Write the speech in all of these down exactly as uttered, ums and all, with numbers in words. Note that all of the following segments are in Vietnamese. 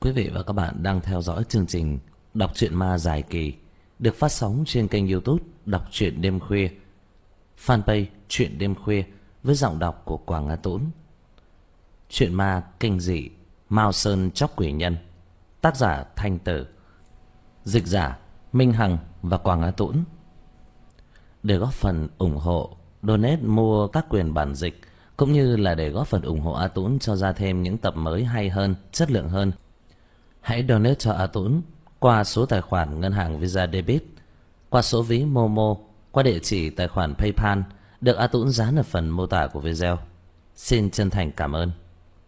Quý vị và các bạn đang theo dõi chương trình Đọc truyện ma dài kỳ được phát sóng trên kênh YouTube Đọc truyện đêm khuya, fanpage Truyện đêm khuya với giọng đọc của Quảng Á Tũng. Truyện ma kinh dị Mao Sơn Chóc Quỷ Nhân, tác giả Thanh Tử, dịch giả Minh Hằng và Quảng Á Tũng. Để góp phần ủng hộ, donate mua các quyền bản dịch cũng như là để góp phần ủng hộ A Tũng cho ra thêm những tập mới hay hơn, chất lượng hơn, hãy donate cho A Tũng qua số tài khoản ngân hàng Visa Debit, qua số ví Momo, qua địa chỉ tài khoản PayPal được A Tũng dán ở phần mô tả của video. Xin chân thành cảm ơn.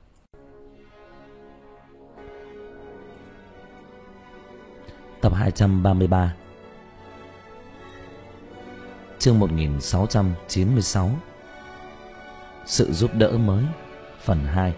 Tập hai trăm ba mươi ba, chương một nghìn sáu trăm chín mươi sáu, sự giúp đỡ mới, phần hai.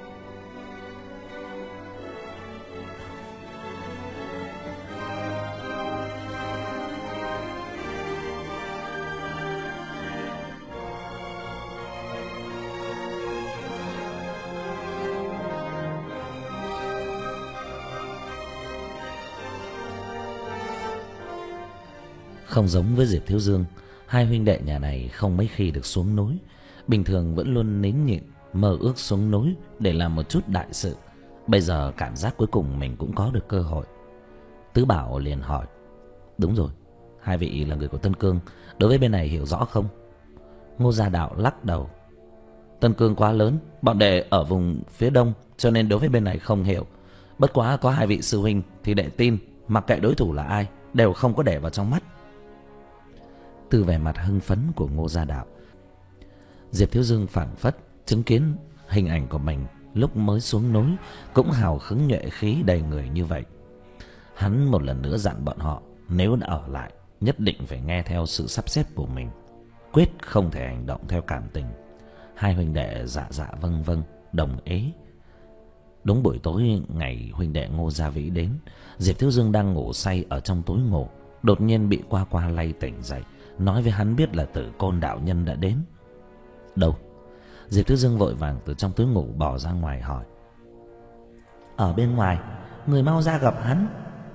Không giống với Diệp Thiếu Dương, hai huynh đệ nhà này không mấy khi được xuống núi. Bình thường vẫn luôn nín nhịn, mơ ước xuống núi để làm một chút đại sự. Bây giờ cảm giác cuối cùng mình cũng có được cơ hội. Tứ Bảo liền hỏi: đúng rồi, hai vị là người của Tân Cương, đối với bên này hiểu rõ không? Ngô Gia Đạo lắc đầu: Tân Cương quá lớn, bọn đệ ở vùng phía đông, cho nên đối với bên này không hiểu. Bất quá có hai vị sư huynh thì đệ tin, mặc kệ đối thủ là ai, đều không có để vào trong mắt. Từ vẻ mặt hưng phấn của Ngô Gia Đạo, Diệp Thiếu Dương phảng phất chứng kiến hình ảnh của mình lúc mới xuống núi cũng hào hứng nhuệ khí đầy người như vậy. Hắn một lần nữa dặn bọn họ nếu đã ở lại nhất định phải nghe theo sự sắp xếp của mình, quyết không thể hành động theo cảm tình. Hai huynh đệ dạ dạ vâng vâng đồng ý. Đúng buổi tối ngày huynh đệ Ngô Gia Vĩ đến, Diệp Thiếu Dương đang ngủ say ở trong tối ngủ, đột nhiên bị Qua Qua lay tỉnh dậy, nói với hắn biết là Tử Côn đạo nhân đã đến. Đâu? Diệp Thiếu Dương vội vàng từ trong túi ngủ bỏ ra ngoài hỏi: ở bên ngoài, người mau ra gặp hắn.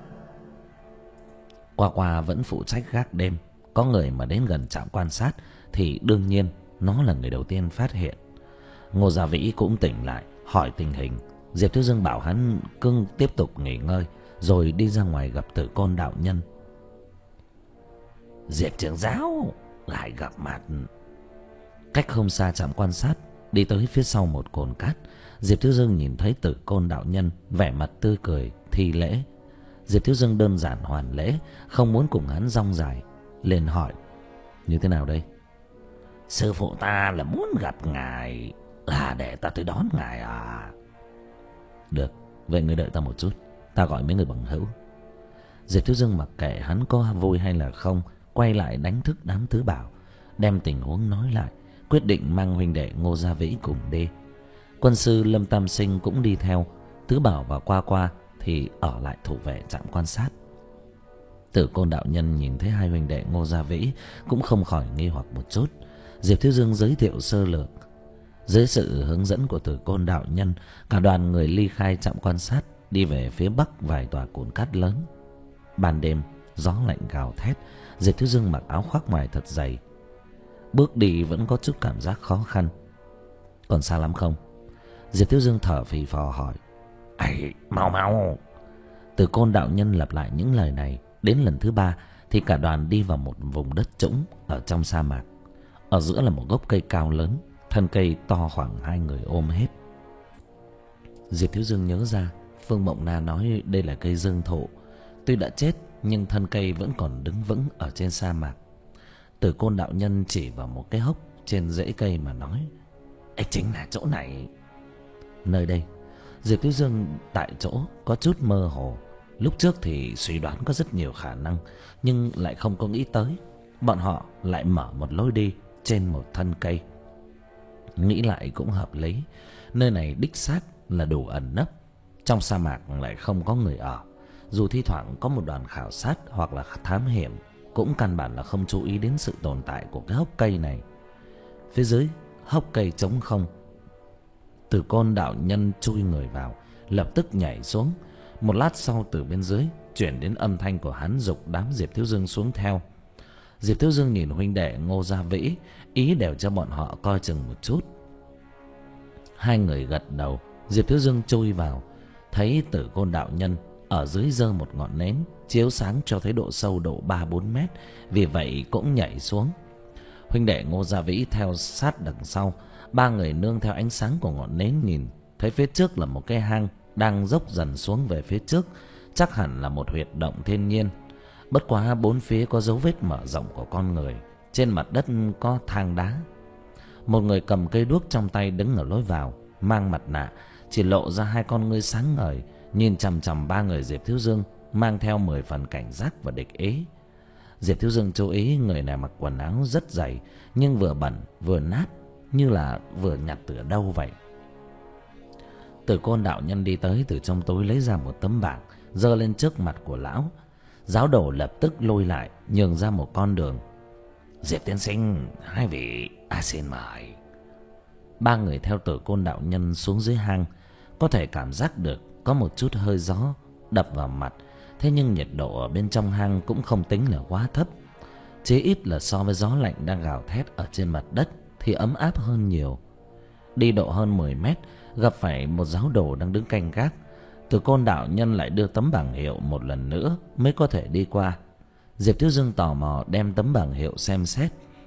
Qua Qua vẫn phụ trách gác đêm, có người mà đến gần trạm quan sát thì đương nhiên nó là người đầu tiên phát hiện. Ngô Gia Vĩ cũng tỉnh lại hỏi tình hình. Diệp Thiếu Dương bảo hắn cưng tiếp tục nghỉ ngơi rồi đi ra ngoài gặp Tử Côn đạo nhân. Diệp trưởng giáo lại gặp mặt. Cách không xa trạm quan sát, đi tới phía sau một cồn cát, Diệp Thiếu Dương nhìn thấy Tử Côn đạo nhân vẻ mặt tươi cười thi lễ. Diệp Thiếu Dương đơn giản hoàn lễ, không muốn cùng hắn rong dài, liền hỏi: như thế nào đây? Sư phụ ta là muốn gặp ngài, là để ta tới đón ngài à? Được, vậy người đợi ta một chút, ta gọi mấy người bằng hữu. Diệp Thiếu Dương mặc kệ hắn có vui hay là không, quay lại đánh thức đám Tứ Bảo, đem tình huống nói lại, quyết định mang huynh đệ Ngô Gia Vĩ cùng đi. Quân sư Lâm Tam Sinh cũng đi theo. Tứ Bảo và Qua Qua thì ở lại thủ vệ trạm quan sát. Tử Côn đạo nhân nhìn thấy hai huynh đệ Ngô Gia Vĩ cũng không khỏi nghi hoặc một chút. Diệp Thiếu Dương giới thiệu sơ lược. Dưới sự hướng dẫn của Tử Côn đạo nhân, cả đoàn người ly khai trạm quan sát, đi về phía bắc vài tòa cồn cát lớn. Ban đêm gió lạnh gào thét, Diệp Thiếu Dương mặc áo khoác ngoài thật dày, bước đi vẫn có chút cảm giác khó khăn. Còn xa lắm không? Diệp Thiếu Dương thở phì phò hỏi. Ây, mau mau. Tử Côn đạo nhân lặp lại những lời này. Đến lần thứ ba thì cả đoàn đi vào một vùng đất trũng ở trong sa mạc. Ở giữa là một gốc cây cao lớn, thân cây to khoảng hai người ôm hết. Diệp Thiếu Dương nhớ ra Phương Mộng Na nói đây là cây dương thụ, tuy đã chết nhưng thân cây vẫn còn đứng vững ở trên sa mạc. Tử Côn đạo nhân chỉ vào một cái hốc trên rễ cây mà nói: ấy chính là chỗ này. Nơi đây, Diệp Thiếu Dương tại chỗ có chút mơ hồ. Lúc trước thì suy đoán có rất nhiều khả năng, nhưng lại không có nghĩ tới bọn họ lại mở một lối đi trên một thân cây. Nghĩ lại cũng hợp lý, nơi này đích xác là đủ ẩn nấp. Trong sa mạc lại không có người ở, dù thi thoảng có một đoàn khảo sát hoặc là thám hiểm, cũng căn bản là không chú ý đến sự tồn tại của cái hốc cây này. Phía dưới hốc cây trống không, Tử Côn đạo nhân chui người vào, lập tức nhảy xuống. Một lát sau, từ bên dưới chuyển đến âm thanh của hắn giục đám Diệp Thiếu Dương xuống theo. Diệp Thiếu Dương nhìn huynh đệ Ngô Gia Vĩ, ý đều cho bọn họ coi chừng một chút. Hai người gật đầu. Diệp Thiếu Dương chui vào, thấy Tử Côn đạo nhân ở dưới giơ một ngọn nến chiếu sáng cho thấy độ sâu độ ba bốn mét, vì vậy cũng nhảy xuống. Huynh đệ Ngô Gia Vĩ theo sát đằng sau. Ba người nương theo ánh sáng của ngọn nến nhìn thấy phía trước là một cái hang đang dốc dần xuống về phía trước, chắc hẳn là một huyệt động thiên nhiên. Bất quá bốn phía có dấu vết mở rộng của con người, trên mặt đất có thang đá. Một người cầm cây đuốc trong tay đứng ở lối vào, mang mặt nạ, chỉ lộ ra hai con ngươi sáng ngời, nhìn chằm chằm ba người Diệp Thiếu Dương, mang theo mười phần cảnh giác và địch ý. Diệp Thiếu Dương chú ý người này mặc quần áo rất dày, nhưng vừa bẩn vừa nát, như là vừa nhặt từ đâu vậy. Tử Côn đạo nhân đi tới, từ trong túi lấy ra một tấm bảng, giơ lên trước mặt của lão. Giáo đồ lập tức lôi lại, nhường ra một con đường. Diệp tiên sinh, hai vị, à xin mời. Ba người theo Tử Côn đạo nhân xuống dưới hang, có thể cảm giác được có một chút hơi gió đập vào mặt. Thế nhưng nhiệt độ ở bên trong hang cũng không tính là quá thấp, chí ít là so với gió lạnh đang gào thét ở trên mặt đất thì ấm áp hơn nhiều. Đi độ hơn mười mét, gặp phải một giáo đồ đang đứng canh gác. Tử Côn đạo nhân lại đưa tấm bảng hiệu một lần nữa mới có thể đi qua. Diệp Thiếu Dương tò mò đem tấm bảng hiệu xem xét,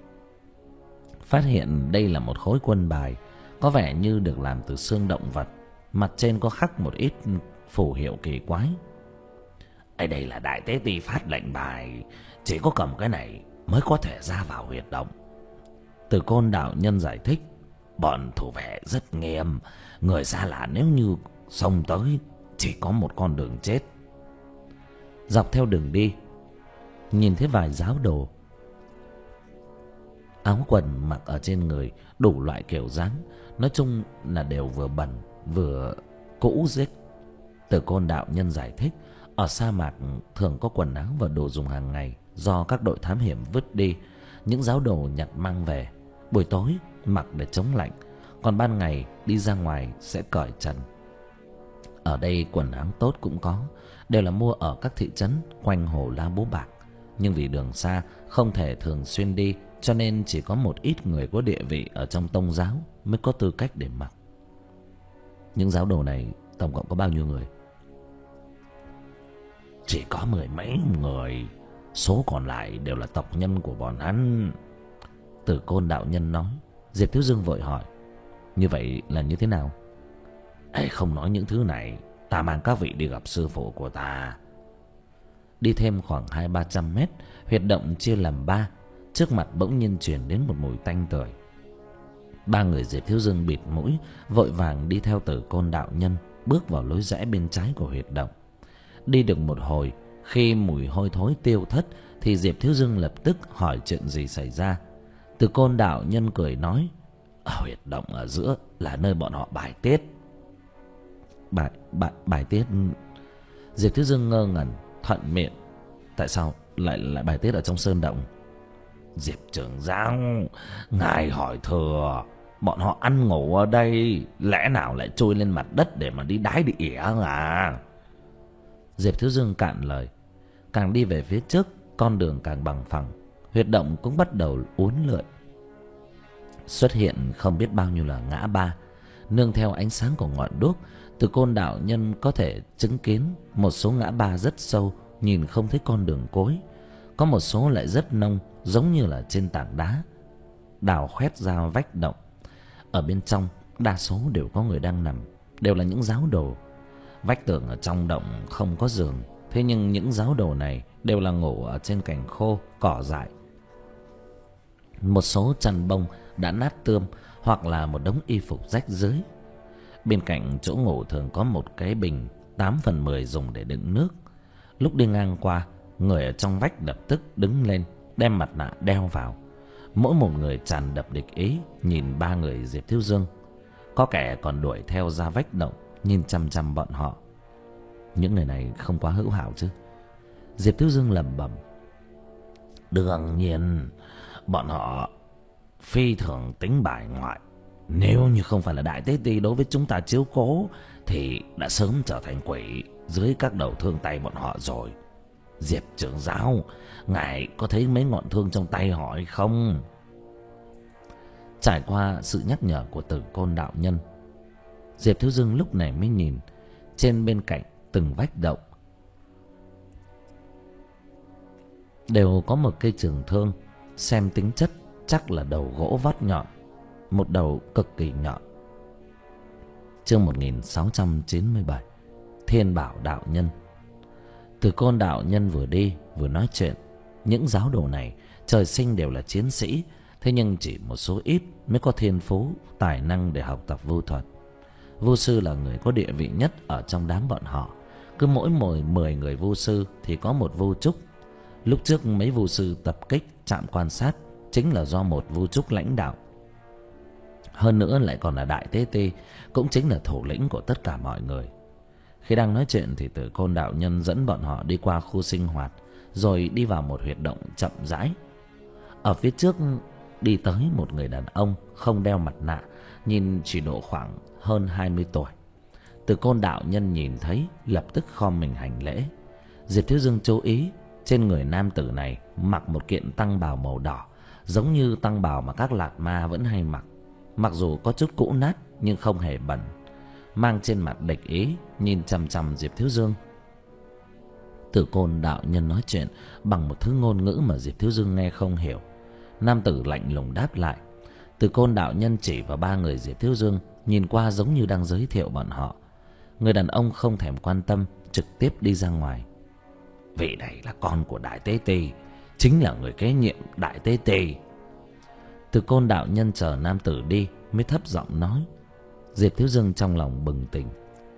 phát hiện đây là một khối quân bài, có vẻ như được làm từ xương động vật, mặt trên có khắc một ít phù hiệu kỳ quái. Ở đây là đại tế ti phát lệnh bài, chỉ có cầm cái này mới có thể ra vào huyệt động. Tử Côn đạo nhân giải thích, bọn thủ vệ rất nghiêm, người xa lạ nếu như xông tới chỉ có một con đường chết. Dọc theo đường đi, nhìn thấy vài giáo đồ, áo quần mặc ở trên người đủ loại kiểu dáng, nói chung là đều vừa bẩn vừa cũ rích. Tử Côn đạo nhân giải thích, ở sa mạc thường có quần áo và đồ dùng hàng ngày do các đội thám hiểm vứt đi, những giáo đồ nhặt mang về, buổi tối mặc để chống lạnh, còn ban ngày đi ra ngoài sẽ cởi trần. Ở đây quần áo tốt cũng có, đều là mua ở các thị trấn quanh hồ La Bố Bạc, nhưng vì đường xa không thể thường xuyên đi, cho nên chỉ có một ít người có địa vị ở trong tông giáo mới có tư cách để mặc. Những giáo đồ này tổng cộng có bao nhiêu người? Chỉ có mười mấy người, số còn lại đều là tộc nhân của bọn hắn. Tử Côn đạo nhân nói. Diệp Thiếu Dương vội hỏi, như vậy là như thế nào? Ê, không nói những thứ này, ta mang các vị đi gặp sư phụ của ta. Đi thêm khoảng hai ba trăm mét, huyệt động chia làm ba. Trước mặt bỗng nhiên truyền đến một mùi tanh tưởi. Ba người Diệp Thiếu Dương bịt mũi, vội vàng đi theo Tử Côn đạo nhân, bước vào lối rẽ bên trái của huyệt động. Đi được một hồi, khi mùi hôi thối tiêu thất thì Diệp Thiếu Dương lập tức hỏi chuyện gì xảy ra. Tử Côn đạo nhân cười nói, ở huyệt động ở giữa là nơi bọn họ bài tiết. Bài, bài, bài tiết? Diệp Thiếu Dương ngơ ngẩn, thuận miệng, tại sao lại lại bài tiết ở trong sơn động? Diệp trưởng giáo, ngài hỏi thừa, bọn họ ăn ngủ ở đây, lẽ nào lại trôi lên mặt đất để mà đi đái đi ỉa à? Diệp Thiếu Dương cạn lời. Càng đi về phía trước, con đường càng bằng phẳng, huyệt động cũng bắt đầu uốn lượn. Xuất hiện không biết bao nhiêu là ngã ba. Nương theo ánh sáng của ngọn đuốc, Tử Côn đạo nhân có thể chứng kiến một số ngã ba rất sâu, nhìn không thấy con đường cối. Có một số lại rất nông, giống như là trên tảng đá đào khoét ra vách động. Ở bên trong đa số đều có người đang nằm, đều là những giáo đồ. Vách tường ở trong động không có giường, thế nhưng những giáo đồ này đều là ngủ ở trên cành khô, cỏ dại. Một số chăn bông đã nát tươm, hoặc là một đống y phục rách rưới. Bên cạnh chỗ ngủ thường có một cái bình tám phần mười dùng để đựng nước. Lúc đi ngang qua, người ở trong vách lập tức đứng lên, đem mặt nạ đeo vào. Mỗi một người tràn đập địch ý, nhìn ba người Diệp Thiếu Dương. Có kẻ còn đuổi theo ra vách động, nhìn chăm chăm bọn họ. Những người này không quá hữu hảo chứ? Diệp Thiếu Dương lẩm bẩm. Đương nhiên, bọn họ phi thường tính bài ngoại, Nếu như không phải là Đại Tế Ti đối với chúng ta chiếu cố thì đã sớm trở thành quỷ dưới các đầu thương tay bọn họ rồi. Diệp trưởng giáo, ngài có thấy mấy ngọn thương trong tay họ hay không? Trải qua sự nhắc nhở của Tử Côn đạo nhân, Diệp Thiếu Dương lúc này mới nhìn trên bên cạnh từng vách động đều có một cây trường thương, xem tính chất chắc là đầu gỗ vót nhọn, một đầu cực kỳ nhọn. Chương một nghìn sáu trăm chín mươi bảy, Thiên Bảo đạo nhân. Tử Côn đạo nhân vừa đi vừa nói chuyện. Những giáo đồ này trời sinh đều là chiến sĩ, thế nhưng chỉ một số ít mới có thiên phú, tài năng để học tập vu thuật. Vu sư là người có địa vị nhất ở trong đám bọn họ. Cứ mỗi mỗi mười người vu sư thì có một vu trúc. Lúc trước mấy vu sư tập kích trạm quan sát chính là do một vu trúc lãnh đạo. Hơn nữa lại còn là Đại Tế Ti, cũng chính là thủ lĩnh của tất cả mọi người. Khi đang nói chuyện thì Tử Côn đạo nhân dẫn bọn họ đi qua khu sinh hoạt, rồi đi vào một huyệt động chậm rãi. Ở phía trước đi tới một người đàn ông không đeo mặt nạ, nhìn chỉ độ khoảng hơn hai mươi tuổi. Tử Côn đạo nhân nhìn thấy lập tức khom mình hành lễ. Diệp Thiếu Dương chú ý trên người nam tử này mặc một kiện tăng bào màu đỏ, giống như tăng bào mà các lạt ma vẫn hay mặc. Mặc dù có chút cũ nát nhưng không hề bẩn, mang trên mặt địch ý, nhìn chằm chằm Diệp Thiếu Dương. Tử Côn đạo nhân nói chuyện bằng một thứ ngôn ngữ mà Diệp Thiếu Dương nghe không hiểu. Nam tử lạnh lùng đáp lại. Tử Côn đạo nhân chỉ vào ba người Diệp Thiếu Dương, nhìn qua giống như đang giới thiệu bọn họ. Người đàn ông không thèm quan tâm, trực tiếp đi ra ngoài. Vị này là con của Đại Tế Ti, chính là người kế nhiệm Đại Tế Ti. Tử Côn đạo nhân chờ nam tử đi mới thấp giọng nói. Diệp Thiếu Dương trong lòng bừng tỉnh,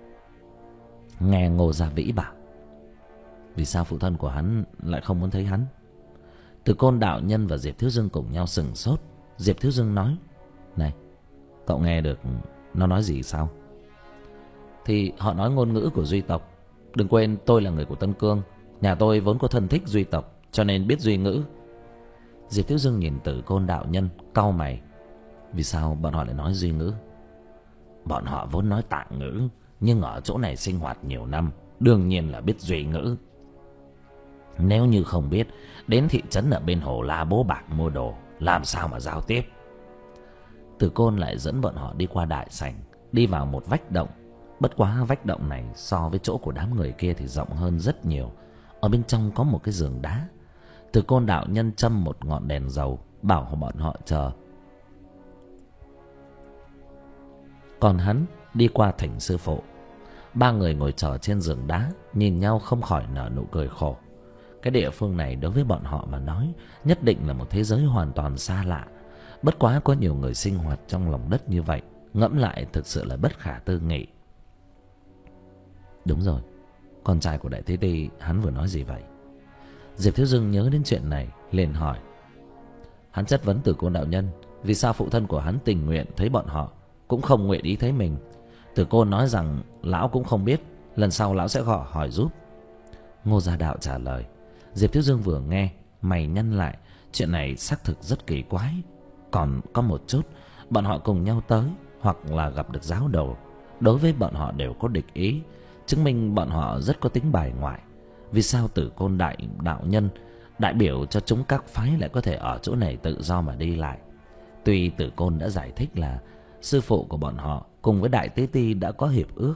nghe Ngô Gia Vĩ bảo vì sao phụ thân của hắn lại không muốn thấy hắn. Tử Côn đạo nhân và Diệp Thiếu Dương cùng nhau sừng sốt. Diệp Thiếu Dương nói: Này, cậu nghe được nó nói gì sao? Thì họ nói ngôn ngữ của Duy tộc. Đừng quên tôi là người của Tân Cương, nhà tôi vốn có thân thích Duy tộc, cho nên biết Duy ngữ. Diệp Thiếu Dương nhìn Tử Côn đạo nhân, cau mày. Vì sao bọn họ lại nói Duy ngữ? Bọn họ vốn nói Tạng ngữ, nhưng ở chỗ này sinh hoạt nhiều năm, đương nhiên là biết Duy ngữ. Nếu như không biết, đến thị trấn ở bên hồ La Bố Bạc mua đồ, làm sao mà giao tiếp? Tử Côn lại dẫn bọn họ đi qua đại sảnh, đi vào một vách động. Bất quá vách động này so với chỗ của đám người kia thì rộng hơn rất nhiều. Ở bên trong có một cái giường đá. Tử Côn đạo nhân châm một ngọn đèn dầu, bảo bọn họ chờ. Còn hắn đi qua thỉnh sư phụ. Ba người ngồi chờ trên giường đá, nhìn nhau không khỏi nở nụ cười khổ. Cái địa phương này đối với bọn họ mà nói nhất định là một thế giới hoàn toàn xa lạ. Bất quá có nhiều người sinh hoạt trong lòng đất như vậy, ngẫm lại thực sự là bất khả tư nghị. Đúng rồi, con trai của Đại Tế Ti hắn vừa nói gì vậy? Diệp Thiếu Dương nhớ đến chuyện này, liền hỏi. Hắn chất vấn Tử Côn đạo nhân vì sao phụ thân của hắn tình nguyện thấy bọn họ, cũng không nguyện ý thấy mình. Tử Côn nói rằng lão cũng không biết, lần sau lão sẽ gọi hỏi giúp. Ngô Gia Đạo trả lời. Diệp Thiếu Dương vừa nghe, mày nhăn lại. Chuyện này xác thực rất kỳ quái. Còn có một chút, bọn họ cùng nhau tới, hoặc là gặp được giáo đồ, đối với bọn họ đều có địch ý, chứng minh bọn họ rất có tính bài ngoại. Vì sao Tử Côn đại đạo nhân đại biểu cho chúng các phái lại có thể ở chỗ này tự do mà đi lại? Tuy Tử Côn đã giải thích là sư phụ của bọn họ cùng với Đại Tế Ti đã có hiệp ước,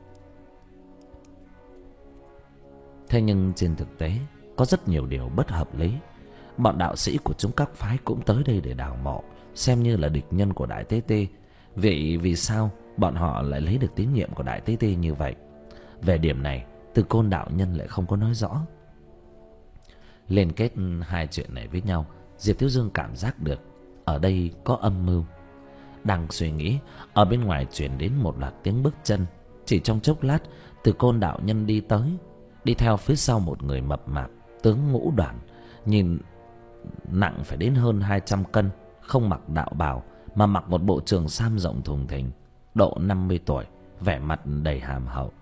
thế nhưng trên thực tế có rất nhiều điều bất hợp lý. Bọn đạo sĩ của chúng các phái cũng tới đây để đào mộ, xem như là địch nhân của Đại Tế Ti. Vậy vì sao bọn họ lại lấy được tín nhiệm của Đại Tế Ti như vậy? Về điểm này, Tử Côn đạo nhân lại không có nói rõ. Liên kết hai chuyện này với nhau, Diệp Thiếu Dương cảm giác được ở đây có âm mưu. Đang suy nghĩ, ở bên ngoài truyền đến một loạt tiếng bước chân. Chỉ trong chốc lát, Tử Côn đạo nhân đi tới, đi theo phía sau một người mập mạp, tướng ngũ đoàn, nhìn nặng phải đến hơn hai trăm cân, không mặc đạo bào mà mặc một bộ trường sam rộng thùng thình, độ năm mươi tuổi, vẻ mặt đầy hàm hậu.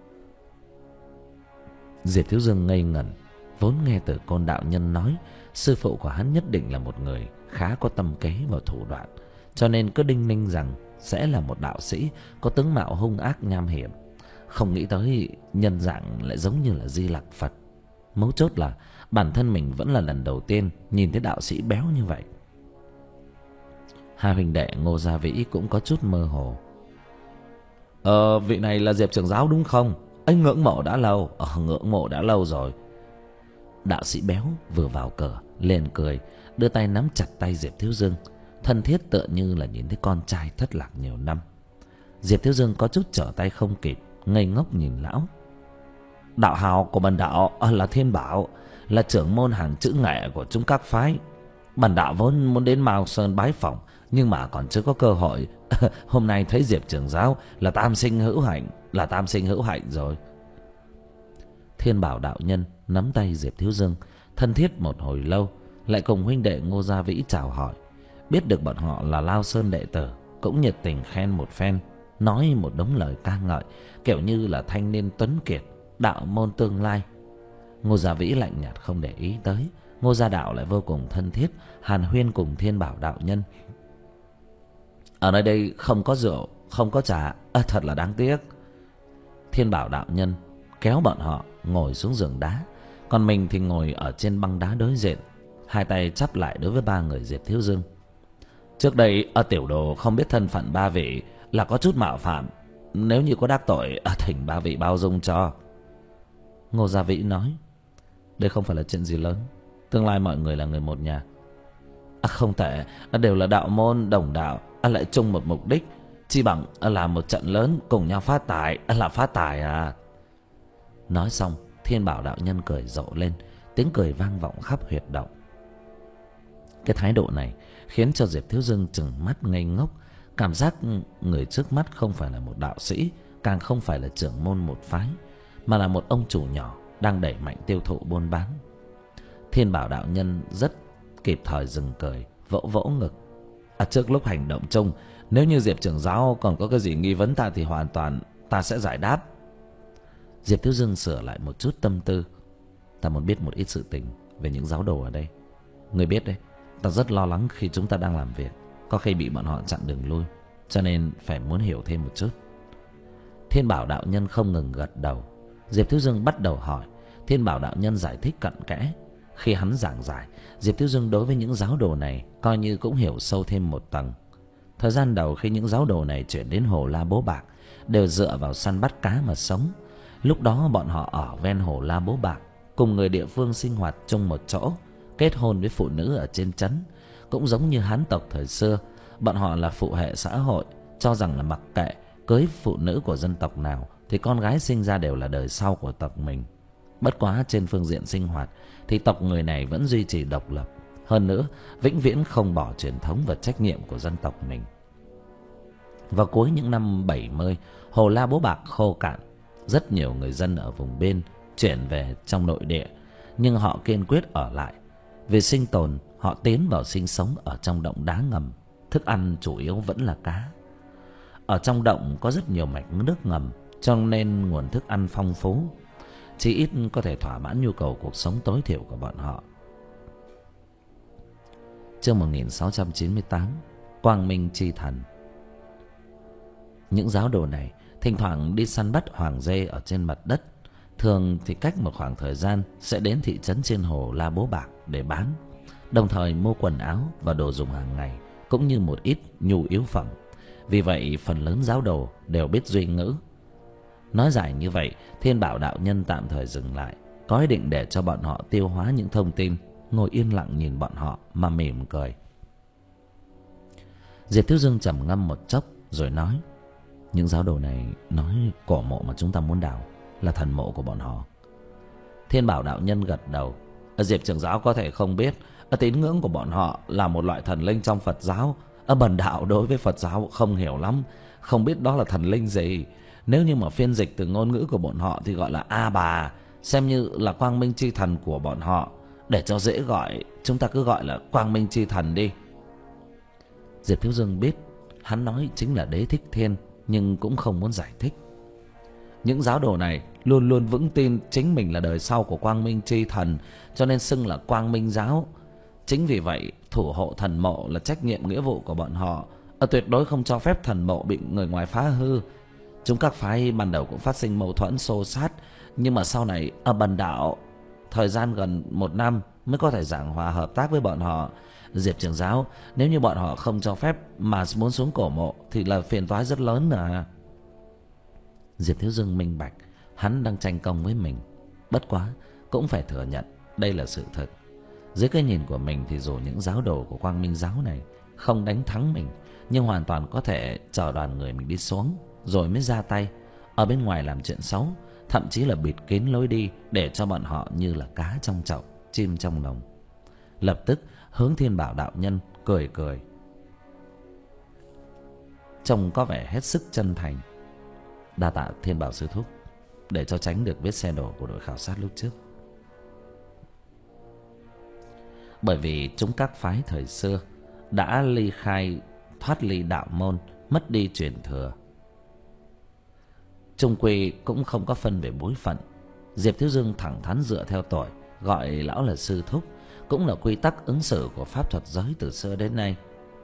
Diệp Thiếu Dương ngây ngẩn, vốn nghe Tử Côn đạo nhân nói sư phụ của hắn nhất định là một người khá có tâm kế và thủ đoạn, cho nên cứ đinh ninh rằng sẽ là một đạo sĩ có tướng mạo hung ác nham hiểm. Không nghĩ tới nhân dạng lại giống như là Di Lặc Phật. Mấu chốt là bản thân mình vẫn là lần đầu tiên nhìn thấy đạo sĩ béo như vậy. Hai huynh đệ Ngô Gia Vĩ cũng có chút mơ hồ. Ờ, vị này là Diệp trưởng giáo đúng không? Anh ngưỡng mộ đã lâu. Ờ, ngưỡng mộ đã lâu rồi. Đạo sĩ béo vừa vào cửa liền cười, đưa tay nắm chặt tay Diệp Thiếu Dương, thân thiết tựa như là nhìn thấy con trai thất lạc nhiều năm. Diệp Thiếu Dương có chút trở tay không kịp, ngây ngốc nhìn lão. Đạo hào của bần đạo là Thiên Bảo, là trưởng môn hàng chữ nghệ của chúng các phái. Bần đạo vốn muốn đến Mao Sơn bái phỏng, nhưng mà còn chưa có cơ hội. Hôm nay thấy Diệp trưởng giáo là tam sinh hữu hạnh, là tam sinh hữu hạnh rồi. Thiên Bảo đạo nhân nắm tay Diệp Thiếu Dương, thân thiết một hồi lâu, lại cùng huynh đệ Ngô Gia Vĩ chào hỏi. Biết được bọn họ là Lao Sơn đệ tử, cũng nhiệt tình khen một phen, nói một đống lời ca ngợi, kiểu như là thanh niên tuấn kiệt, đạo môn tương lai. Ngô Gia Vĩ lạnh nhạt không để ý tới. Ngô Gia Đạo lại vô cùng thân thiết hàn huyên cùng Thiên Bảo đạo nhân. Ở nơi đây không có rượu, không có trà, à, thật là đáng tiếc. Thiên Bảo đạo nhân kéo bọn họ ngồi xuống giường đá, còn mình thì ngồi ở trên băng đá đối diện, hai tay chắp lại đối với ba người Diệp Thiếu Dương. Trước đây ở tiểu đồ không biết thân phận ba vị, là có chút mạo phạm, nếu như có đắc tội ở thỉnh ba vị bao dung cho. Ngô Gia Vĩ nói, đây không phải là chuyện gì lớn, tương lai mọi người là người một nhà. À, không tệ, đều là đạo môn đồng đạo, à, lại chung một mục đích, chi bằng là một trận lớn cùng nhau phát tài, à, là phát tài à. Nói xong, Thiên Bảo đạo nhân cười rộ lên, tiếng cười vang vọng khắp huyệt động. Cái thái độ này khiến cho Diệp Thiếu Dương trừng mắt ngây ngốc, cảm giác người trước mắt không phải là một đạo sĩ, càng không phải là trưởng môn một phái, mà là một ông chủ nhỏ đang đẩy mạnh tiêu thụ buôn bán. Thiên Bảo đạo nhân rất kịp thời dừng cười, vỗ vỗ ngực. À, trước lúc hành động chung, nếu như Diệp trưởng giáo còn có cái gì nghi vấn ta thì hoàn toàn ta sẽ giải đáp. Diệp Thiếu Dương sửa lại một chút tâm tư. Ta muốn biết một ít sự tình về những giáo đồ ở đây. Người biết đấy, ta rất lo lắng khi chúng ta đang làm việc, có khi bị bọn họ chặn đường lui, cho nên phải muốn hiểu thêm một chút. Thiên Bảo đạo nhân không ngừng gật đầu. Diệp Thiếu Dương bắt đầu hỏi. Thiên Bảo đạo nhân giải thích cặn kẽ. Khi hắn giảng giải, Diệp Thiếu Dương đối với những giáo đồ này coi như cũng hiểu sâu thêm một tầng. Thời gian đầu khi những giáo đồ này chuyển đến Hồ La Bố Bạc, đều dựa vào săn bắt cá mà sống. Lúc đó bọn họ ở ven Hồ La Bố Bạc, cùng người địa phương sinh hoạt chung một chỗ, kết hôn với phụ nữ ở trên trấn. Cũng giống như Hán tộc thời xưa, bọn họ là phụ hệ xã hội, cho rằng là mặc kệ cưới phụ nữ của dân tộc nào thì con gái sinh ra đều là đời sau của tộc mình. Bất quá trên phương diện sinh hoạt thì tộc người này vẫn duy trì độc lập, hơn nữa vĩnh viễn không bỏ truyền thống và trách nhiệm của dân tộc mình. Vào cuối những năm bảy mươi, Hồ La Bố Bạc khô cạn, rất nhiều người dân ở vùng bên chuyển về trong nội địa, nhưng họ kiên quyết ở lại. Vì sinh tồn, họ tiến vào sinh sống ở trong động đá ngầm, thức ăn chủ yếu vẫn là cá. Ở trong động có rất nhiều mạch nước ngầm, cho nên nguồn thức ăn phong phú, chỉ ít có thể thỏa mãn nhu cầu cuộc sống tối thiểu của bọn họ. Chương một nghìn sáu trăm chín mươi tám, Quang Minh Chi Thần. Những giáo đồ này thỉnh thoảng đi săn bắt hoàng dê ở trên mặt đất, thường thì cách một khoảng thời gian sẽ đến thị trấn trên Hồ La Bố Bạc để bán, đồng thời mua quần áo và đồ dùng hàng ngày, cũng như một ít nhu yếu phẩm. Vì vậy phần lớn giáo đồ đều biết duy ngữ. Nói giải như vậy, Thiên Bảo đạo nhân tạm thời dừng lại, có ý định để cho bọn họ tiêu hóa những thông tin, ngồi yên lặng nhìn bọn họ mà mỉm cười. Diệp Thiếu Dương trầm ngâm một chốc rồi nói, những giáo đồ này nói cổ mộ mà chúng ta muốn đào là thần mộ của bọn họ. Thiên Bảo đạo nhân gật đầu. Diệp trưởng giáo có thể không biết, tín ngưỡng của bọn họ là một loại thần linh trong Phật giáo. Bần đạo đối với Phật giáo không hiểu lắm, không biết đó là thần linh gì. Nếu như mà phiên dịch từ ngôn ngữ của bọn họ thì gọi là A Bà, xem như là Quang Minh Chi Thần của bọn họ. Để cho dễ gọi, chúng ta cứ gọi là Quang Minh Chi Thần đi. Diệp Thiếu Dương biết hắn nói chính là Đế Thích Thiên, nhưng cũng không muốn giải thích. Những giáo đồ này luôn luôn vững tin chính mình là đời sau của Quang Minh Chi Thần, cho nên xưng là Quang Minh Giáo. Chính vì vậy thủ hộ thần mộ là trách nhiệm nghĩa vụ của bọn họ. Ở tuyệt đối không cho phép thần mộ bị người ngoài phá hư. Chúng các phái ban đầu cũng phát sinh mâu thuẫn xô xát, nhưng mà sau này ở Bần Đạo thời gian gần một năm mới có thể giảng hòa hợp tác với bọn họ. Diệp trưởng giáo, nếu như bọn họ không cho phép mà muốn xuống cổ mộ thì là phiền toái rất lớn à. Diệp Thiếu Dương minh bạch hắn đang tranh công với mình, bất quá cũng phải thừa nhận đây là sự thật. Dưới cái nhìn của mình thì dù những giáo đồ của Quang Minh giáo này không đánh thắng mình, nhưng hoàn toàn có thể chờ đoàn người mình đi xuống rồi mới ra tay, ở bên ngoài làm chuyện xấu, thậm chí là bịt kín lối đi để cho bọn họ như là cá trong chậu, chim trong lồng. Lập tức hướng Thiên Bảo đạo nhân cười cười, trông có vẻ hết sức chân thành. Đa tạ Thiên Bảo sư thúc, để cho tránh được vết xe đổ của đội khảo sát lúc trước. Bởi vì chúng các phái thời xưa đã ly khai, thoát ly đạo môn, mất đi truyền thừa, chung quy cũng không có phân về bối phận. Diệp Thiếu Dương thẳng thắn dựa theo tuổi, gọi lão là sư thúc, cũng là quy tắc ứng xử của pháp thuật giới từ xưa đến nay.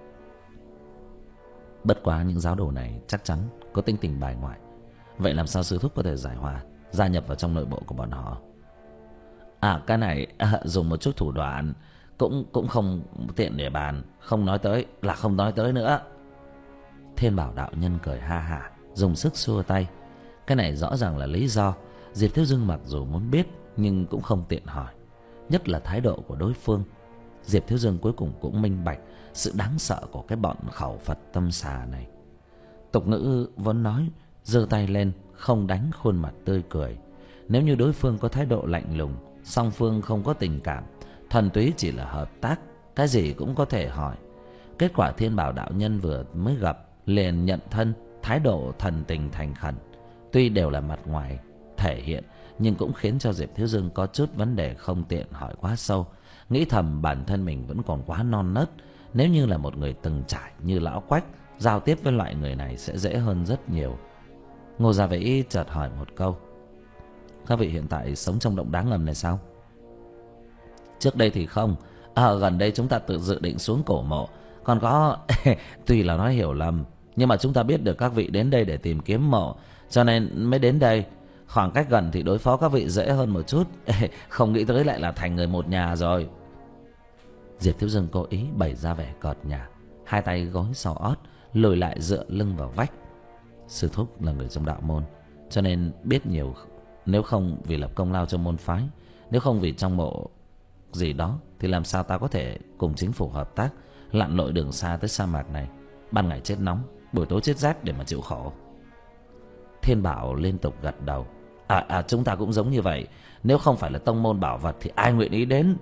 Bất quá những giáo đồ này chắc chắn có tính tình bài ngoại, vậy làm sao sư thúc có thể giải hòa, gia nhập vào trong nội bộ của bọn họ? À, cái này à, dùng một chút thủ đoạn cũng cũng không tiện để bàn, không nói tới là không nói tới nữa. Thiên Bảo đạo nhân cười ha hả, dùng sức xua tay. Cái này rõ ràng là lý do Diệp Thiếu Dương mặc dù muốn biết nhưng cũng không tiện hỏi, nhất là thái độ của đối phương. Diệp Thiếu Dương cuối cùng cũng minh bạch sự đáng sợ của cái bọn khẩu Phật tâm xà này. Tục ngữ vốn nói giơ tay lên không đánh khuôn mặt tươi cười. Nếu như đối phương có thái độ lạnh lùng, song phương không có tình cảm, thuần túy chỉ là hợp tác, cái gì cũng có thể hỏi. Kết quả Thiên Bảo đạo nhân vừa mới gặp liền nhận thân, thái độ thần tình thành khẩn, tuy đều là mặt ngoài thể hiện, nhưng cũng khiến cho Diệp Thiếu Dương có chút vấn đề không tiện hỏi quá sâu. Nghĩ thầm bản thân mình vẫn còn quá non nớt, nếu như là một người từng trải như lão Quách, giao tiếp với loại người này sẽ dễ hơn rất nhiều. Ngô Gia Vĩ chợt hỏi một câu: các vị hiện tại sống trong động đá ngầm này sao? Trước đây thì không, ở gần đây chúng ta tự dự định xuống cổ mộ. Còn có tuy là nói hiểu lầm, nhưng mà chúng ta biết được các vị đến đây để tìm kiếm mộ, cho nên mới đến đây. Khoảng cách gần thì đối phó các vị dễ hơn một chút. Không nghĩ tới lại là thành người một nhà rồi. Diệp Thiếu Dương cố ý bày ra vẻ cợt nhả, hai tay gối sau ót, lùi lại dựa lưng vào vách. Sư thúc là người trong đạo môn, cho nên biết nhiều. Nếu không vì lập công lao cho môn phái, nếu không vì trong mộ gì đó, thì làm sao ta có thể cùng chính phủ hợp tác, lặn lội đường xa tới sa mạc này, ban ngày chết nóng, buổi tối chết rét để mà chịu khổ. Thiên Bảo liên tục gật đầu. À, à chúng ta cũng giống như vậy. Nếu không phải là tông môn bảo vật thì ai nguyện ý đến.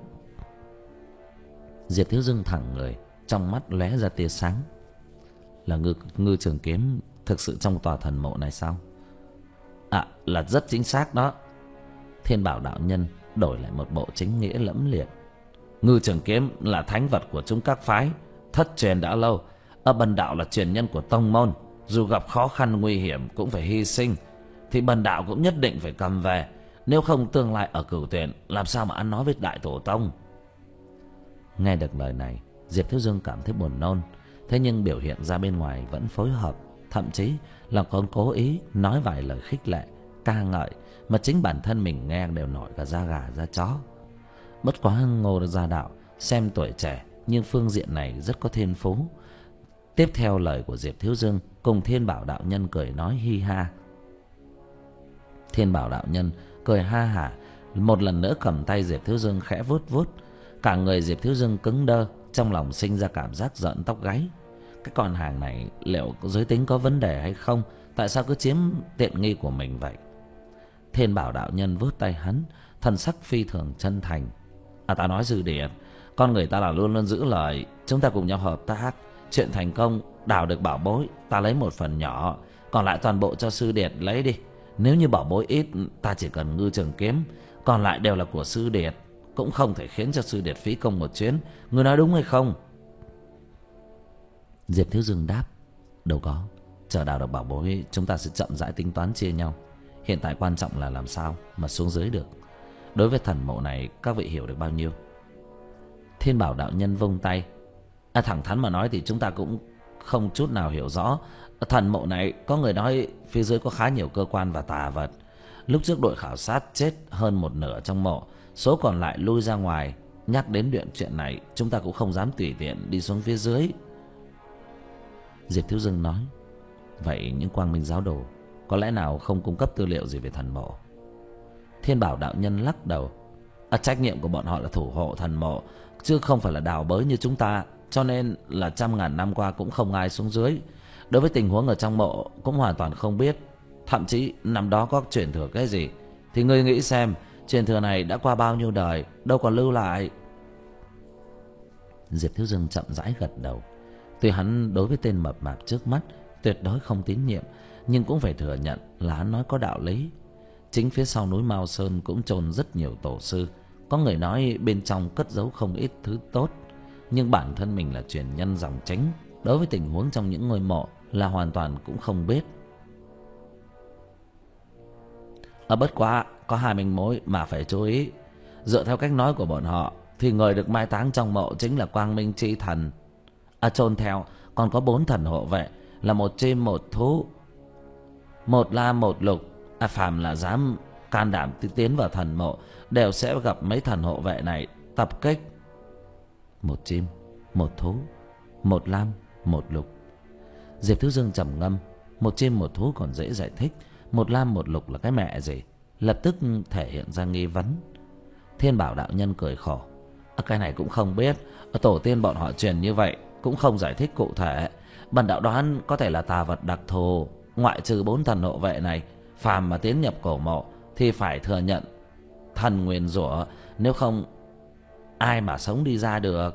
Diệp Thiếu Dương thẳng người, trong mắt lóe ra tia sáng. Là ngư, ngư trường kiếm thực sự trong tòa thần mộ này sao? À, là rất chính xác đó. Thiên Bảo đạo nhân đổi lại một bộ chính nghĩa lẫm liệt. Ngư trường kiếm là thánh vật của chúng các phái, thất truyền đã lâu. Ở Bần Đạo là truyền nhân của tông môn, dù gặp khó khăn nguy hiểm cũng phải hy sinh, thì Bần Đạo cũng nhất định phải cầm về. Nếu không tương lai ở cửu tuyển làm sao mà ăn nói với đại tổ tông. Nghe được lời này, Diệp Thiếu Dương cảm thấy buồn nôn. Thế nhưng biểu hiện ra bên ngoài vẫn phối hợp, thậm chí là còn cố ý nói vài lời khích lệ, ca ngợi, mà chính bản thân mình nghe đều nổi cả da gà da chó. Bất quá Ngô Gia Đạo xem tuổi trẻ, nhưng phương diện này rất có thiên phú. Tiếp theo lời của Diệp Thiếu Dương, cùng Thiên Bảo đạo nhân cười nói hi ha. Thiên Bảo đạo nhân cười ha hả, một lần nữa cầm tay Diệp Thiếu Dương khẽ vuốt vuốt. Cả người Diệp Thiếu Dương cứng đơ, trong lòng sinh ra cảm giác giận tóc gáy. Cái con hàng này liệu giới tính có vấn đề hay không? Tại sao cứ chiếm tiện nghi của mình vậy? Thiên Bảo đạo nhân vuốt tay hắn, thần sắc phi thường chân thành. À, ta nói Sư Điệt, con người ta là luôn luôn giữ lời. Chúng ta cùng nhau hợp tác, chuyện thành công, đào được bảo bối, ta lấy một phần nhỏ, còn lại toàn bộ cho Sư Điệt lấy đi. Nếu như bảo bối ít, ta chỉ cần ngư trường kiếm, còn lại đều là của Sư Điệt. Cũng không thể khiến cho Sư Điệt phí công một chuyến. Ngươi nói đúng hay không? Diệp Thiếu Dương đáp: đâu có, chờ đào được bảo bối chúng ta sẽ chậm rãi tính toán chia nhau. Hiện tại quan trọng là làm sao mà xuống dưới được. Đối với thần mộ này các vị hiểu được bao nhiêu? Thiên Bảo đạo nhân vung tay: À, thẳng thắn mà nói thì chúng ta cũng không chút nào hiểu rõ. Thần mộ này có người nói phía dưới có khá nhiều cơ quan và tà vật. Lúc trước đội khảo sát chết hơn một nửa trong mộ, số còn lại lui ra ngoài. Nhắc đến chuyện chuyện này, chúng ta cũng không dám tùy tiện đi xuống phía dưới. Diệp Thiếu Dương nói, vậy những quang minh giáo đồ có lẽ nào không cung cấp tư liệu gì về thần mộ? Thiên Bảo đạo nhân lắc đầu. À, trách nhiệm của bọn họ là thủ hộ thần mộ, chứ không phải là đào bới như chúng ta. Cho nên là trăm ngàn năm qua cũng không ai xuống dưới. Đối với tình huống ở trong mộ cũng hoàn toàn không biết. Thậm chí năm đó có truyền thừa cái gì thì ngươi nghĩ xem, truyền thừa này đã qua bao nhiêu đời, đâu còn lưu lại. Diệp Thiếu Dương chậm rãi gật đầu. Tuy hắn đối với tên mập mạp trước mắt tuyệt đối không tín nhiệm, nhưng cũng phải thừa nhận là hắn nói có đạo lý. Chính phía sau núi Mao Sơn cũng chôn rất nhiều tổ sư. Có người nói bên trong cất giấu không ít thứ tốt. Nhưng bản thân mình là truyền nhân dòng chính, đối với tình huống trong những ngôi mộ là hoàn toàn cũng không biết. Ở bất quá có hai manh mối mà phải chú ý. Dựa theo cách nói của bọn họ thì người được mai táng trong mộ chính là Quang Minh Chi Thần. À, chôn theo còn có bốn thần hộ vệ, là một chim một thú, một la một lục. À, phàm là dám can đảm tiến vào thần mộ đều sẽ gặp mấy thần hộ vệ này tập kích. Một chim, một thú, một lam, một lục. Diệp Thiếu Dương trầm ngâm. Một chim một thú còn dễ giải thích, một lam một lục là cái mẹ gì? Lập tức thể hiện ra nghi vấn. Thiên Bảo đạo nhân cười khổ. À, cái này cũng không biết. Tổ tiên bọn họ truyền như vậy, cũng không giải thích cụ thể. Bần đạo đoán có thể là tà vật đặc thù. Ngoại trừ bốn thần hộ vệ này, phàm mà tiến nhập cổ mộ thì phải thừa nhận thần nguyền rủa, nếu không ai mà sống đi ra được.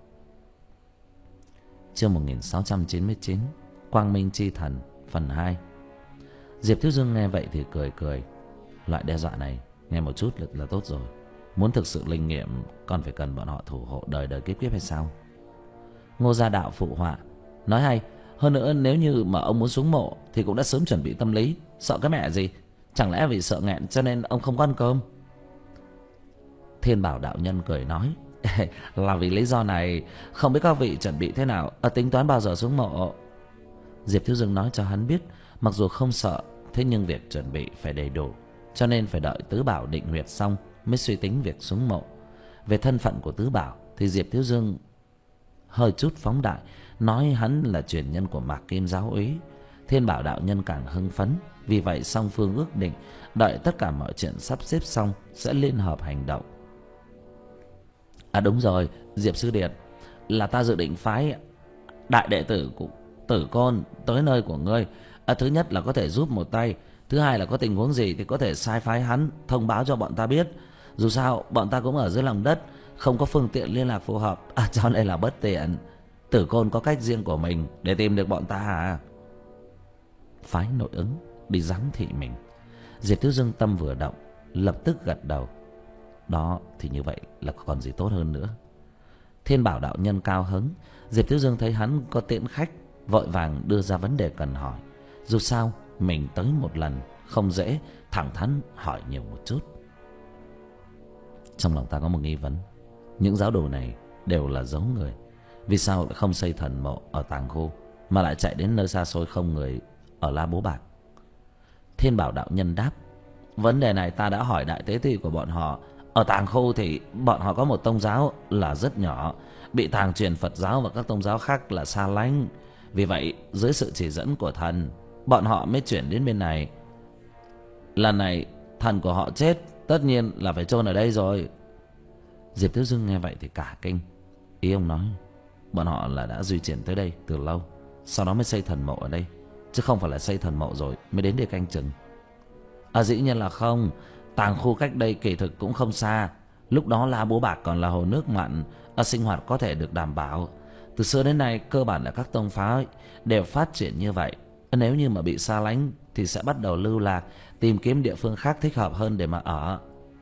Chương một nghìn sáu trăm chín mươi chín, Quang Minh Chi Thần phần hai. Diệp Thiếu Dương nghe vậy thì cười cười. Loại đe dọa này nghe một chút là, là tốt rồi. Muốn thực sự linh nghiệm còn phải cần bọn họ thủ hộ đời đời kiếp kiếp hay sao? Ngô Gia Đạo phụ họa, nói hay. Hơn nữa nếu như mà ông muốn xuống mộ thì cũng đã sớm chuẩn bị tâm lý. Sợ cái mẹ gì? Chẳng lẽ vì sợ nghẹn cho nên ông không có ăn cơm? Thiên Bảo đạo nhân cười nói, là vì lý do này. Không biết các vị chuẩn bị thế nào, à, tính toán bao giờ xuống mộ? Diệp Thiếu Dương nói cho hắn biết, mặc dù không sợ, thế nhưng việc chuẩn bị phải đầy đủ, cho nên phải đợi Tứ Bảo định huyệt xong mới suy tính việc xuống mộ. Về thân phận của Tứ Bảo thì Diệp Thiếu Dương hơi chút phóng đại, nói hắn là truyền nhân của Mạc Kim giáo úy. Thiên Bảo đạo nhân càng hưng phấn. Vì vậy song phương ước định đợi tất cả mọi chuyện sắp xếp xong sẽ liên hợp hành động. À đúng rồi, Diệp sư điệt, là ta dự định phái đại đệ tử của Tử Côn tới nơi của ngươi. À, thứ nhất là có thể giúp một tay, thứ hai là có tình huống gì thì có thể sai phái hắn thông báo cho bọn ta biết. Dù sao bọn ta cũng ở dưới lòng đất, không có phương tiện liên lạc phù hợp, à, cho nên là bất tiện. Tử Côn có cách riêng của mình để tìm được bọn ta hả? Phái nội ứng đi giám thị mình. Diệp Thiếu Dương tâm vừa động, lập tức gật đầu. Đó thì như vậy là còn gì tốt hơn nữa. Thiên Bảo đạo nhân cao hứng. Diệp Thiếu Dương thấy hắn có tiễn khách, vội vàng đưa ra vấn đề cần hỏi. Dù sao mình tới một lần không dễ, thẳng thắn hỏi nhiều một chút. Trong lòng ta có một nghi vấn. Những giáo đồ này đều là giống người, vì sao lại không xây thần mộ ở Tàng Khu mà lại chạy đến nơi xa xôi không người ở La Bố Bạc? Thiên Bảo đạo nhân đáp, vấn đề này ta đã hỏi đại tế ti của bọn họ. Ở Tàng Khu thì bọn họ có một tông giáo là rất nhỏ, bị tàng truyền Phật giáo và các tông giáo khác là xa lánh. Vì vậy dưới sự chỉ dẫn của thần, bọn họ mới chuyển đến bên này. Lần này thần của họ chết, tất nhiên là phải chôn ở đây rồi. Diệp Thiếu Dương nghe vậy thì cả kinh. Ý ông nói bọn họ là đã di chuyển tới đây từ lâu, sau đó mới xây thần mộ ở đây, chứ không phải là xây thần mộ rồi mới đến để canh chừng. À dĩ nhiên là không. Tàng Khu cách đây kỳ thực cũng không xa. Lúc đó La Bố Bạc còn là hồ nước mặn, à, sinh hoạt có thể được đảm bảo. Từ xưa đến nay cơ bản là các tông phái đều phát triển như vậy. Nếu như mà bị xa lánh thì sẽ bắt đầu lưu lạc, tìm kiếm địa phương khác thích hợp hơn để mà ở.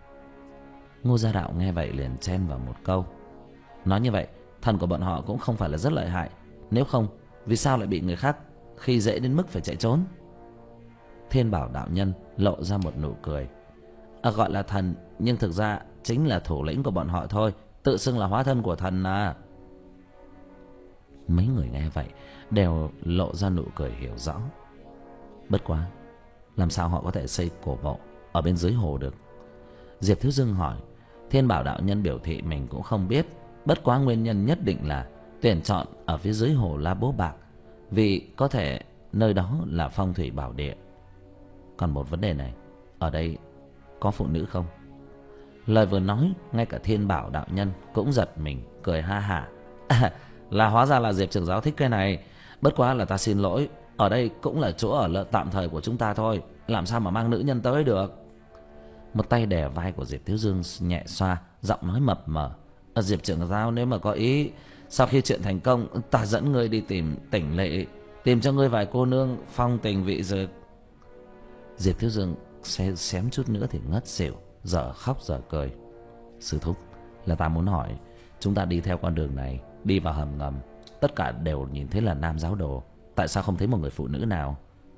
Ngô Gia Đạo nghe vậy liền chen vào một câu, nói như vậy thần của bọn họ cũng không phải là rất lợi hại, nếu không vì sao lại bị người khác khi dễ đến mức phải chạy trốn? Thiên Bảo đạo nhân lộ ra một nụ cười. À, gọi là thần nhưng thực ra chính là thủ lĩnh của bọn họ thôi, tự xưng là hóa thân của thần à. Mấy người nghe vậy đều lộ ra nụ cười hiểu rõ. Bất quá, làm sao họ có thể xây cổ mộ ở bên dưới hồ được? Diệp Thiếu Dương hỏi. Thiên Bảo đạo nhân biểu thị mình cũng không biết. Bất quá nguyên nhân nhất định là tuyển chọn ở phía dưới hồ La Bố Bạc, vì có thể nơi đó là phong thủy bảo địa. Còn một vấn đề này, ở đây có phụ nữ không? Lời vừa nói, ngay cả Thiên Bảo đạo nhân cũng giật mình, cười ha hả. À, là hóa ra là Diệp trưởng giáo thích cái này. Bất quá là ta xin lỗi, ở đây cũng là chỗ ở tạm thời của chúng ta thôi, làm sao mà mang nữ nhân tới được. Một tay đè vai của Diệp Thiếu Dương nhẹ xoa, giọng nói mập mờ. À, Diệp trưởng giáo nếu mà có ý, sau khi chuyện thành công, ta dẫn ngươi đi tìm tỉnh lỵ, tìm cho ngươi vài cô nương phong tình vị dược. Diệp Thiếu Dương xém chút nữa thì ngất xỉu, giờ khóc giờ cười. Sư thúc, là ta muốn hỏi, chúng ta đi theo con đường này, đi vào hầm ngầm, tất cả đều nhìn thấy là nam giáo đồ, tại sao không thấy một người phụ nữ nào?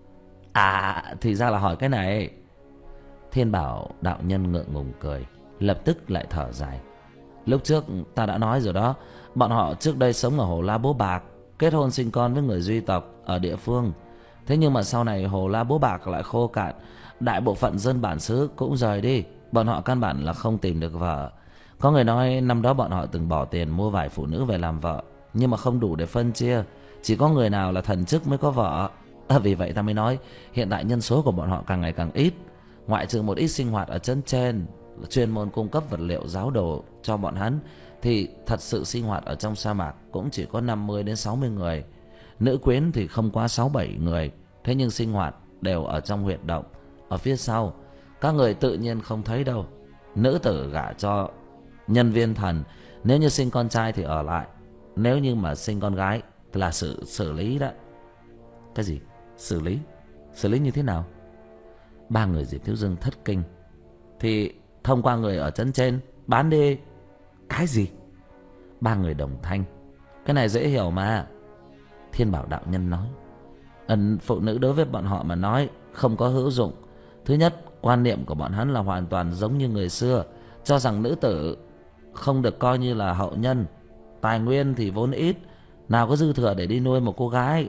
À, thì ra là hỏi cái này. Thiên Bảo đạo nhân ngượng ngùng cười, lập tức lại thở dài. Lúc trước ta đã nói rồi đó, bọn họ trước đây sống ở hồ La Bố Bạc, kết hôn sinh con với người duy tộc ở địa phương. Thế nhưng mà sau này hồ La Bố Bạc lại khô cạn, đại bộ phận dân bản xứ cũng rời đi, bọn họ căn bản là không tìm được vợ. Có người nói năm đó bọn họ từng bỏ tiền mua vài phụ nữ về làm vợ, nhưng mà không đủ để phân chia, chỉ có người nào là thần chức mới có vợ. À, vì vậy ta mới nói hiện tại nhân số của bọn họ càng ngày càng ít. Ngoại trừ một ít sinh hoạt ở chân trên, chuyên môn cung cấp vật liệu giáo đồ cho bọn hắn, thì thật sự sinh hoạt ở trong sa mạc cũng chỉ có năm mươi đến sáu mươi người. Nữ quyến thì không quá sáu bảy người, thế nhưng sinh hoạt đều ở trong huyệt động ở phía sau, các người tự nhiên không thấy đâu. Nữ tử gả cho nhân viên thần, nếu như sinh con trai thì ở lại, nếu như mà sinh con gái thì là sự xử lý đó. Cái gì? Xử lý? Xử lý như thế nào? Ba người Diệp Thiếu Dương thất kinh. Thì thông qua người ở trấn trên bán đi. Cái gì? Ba người đồng thanh. Cái này dễ hiểu mà. Thiên Bảo đạo nhân nói. Ẩn phụ nữ đối với bọn họ mà nói không có hữu dụng. Thứ nhất, quan niệm của bọn hắn là hoàn toàn giống như người xưa, cho rằng nữ tử không được coi như là hậu nhân, tài nguyên thì vốn ít, nào có dư thừa để đi nuôi một cô gái.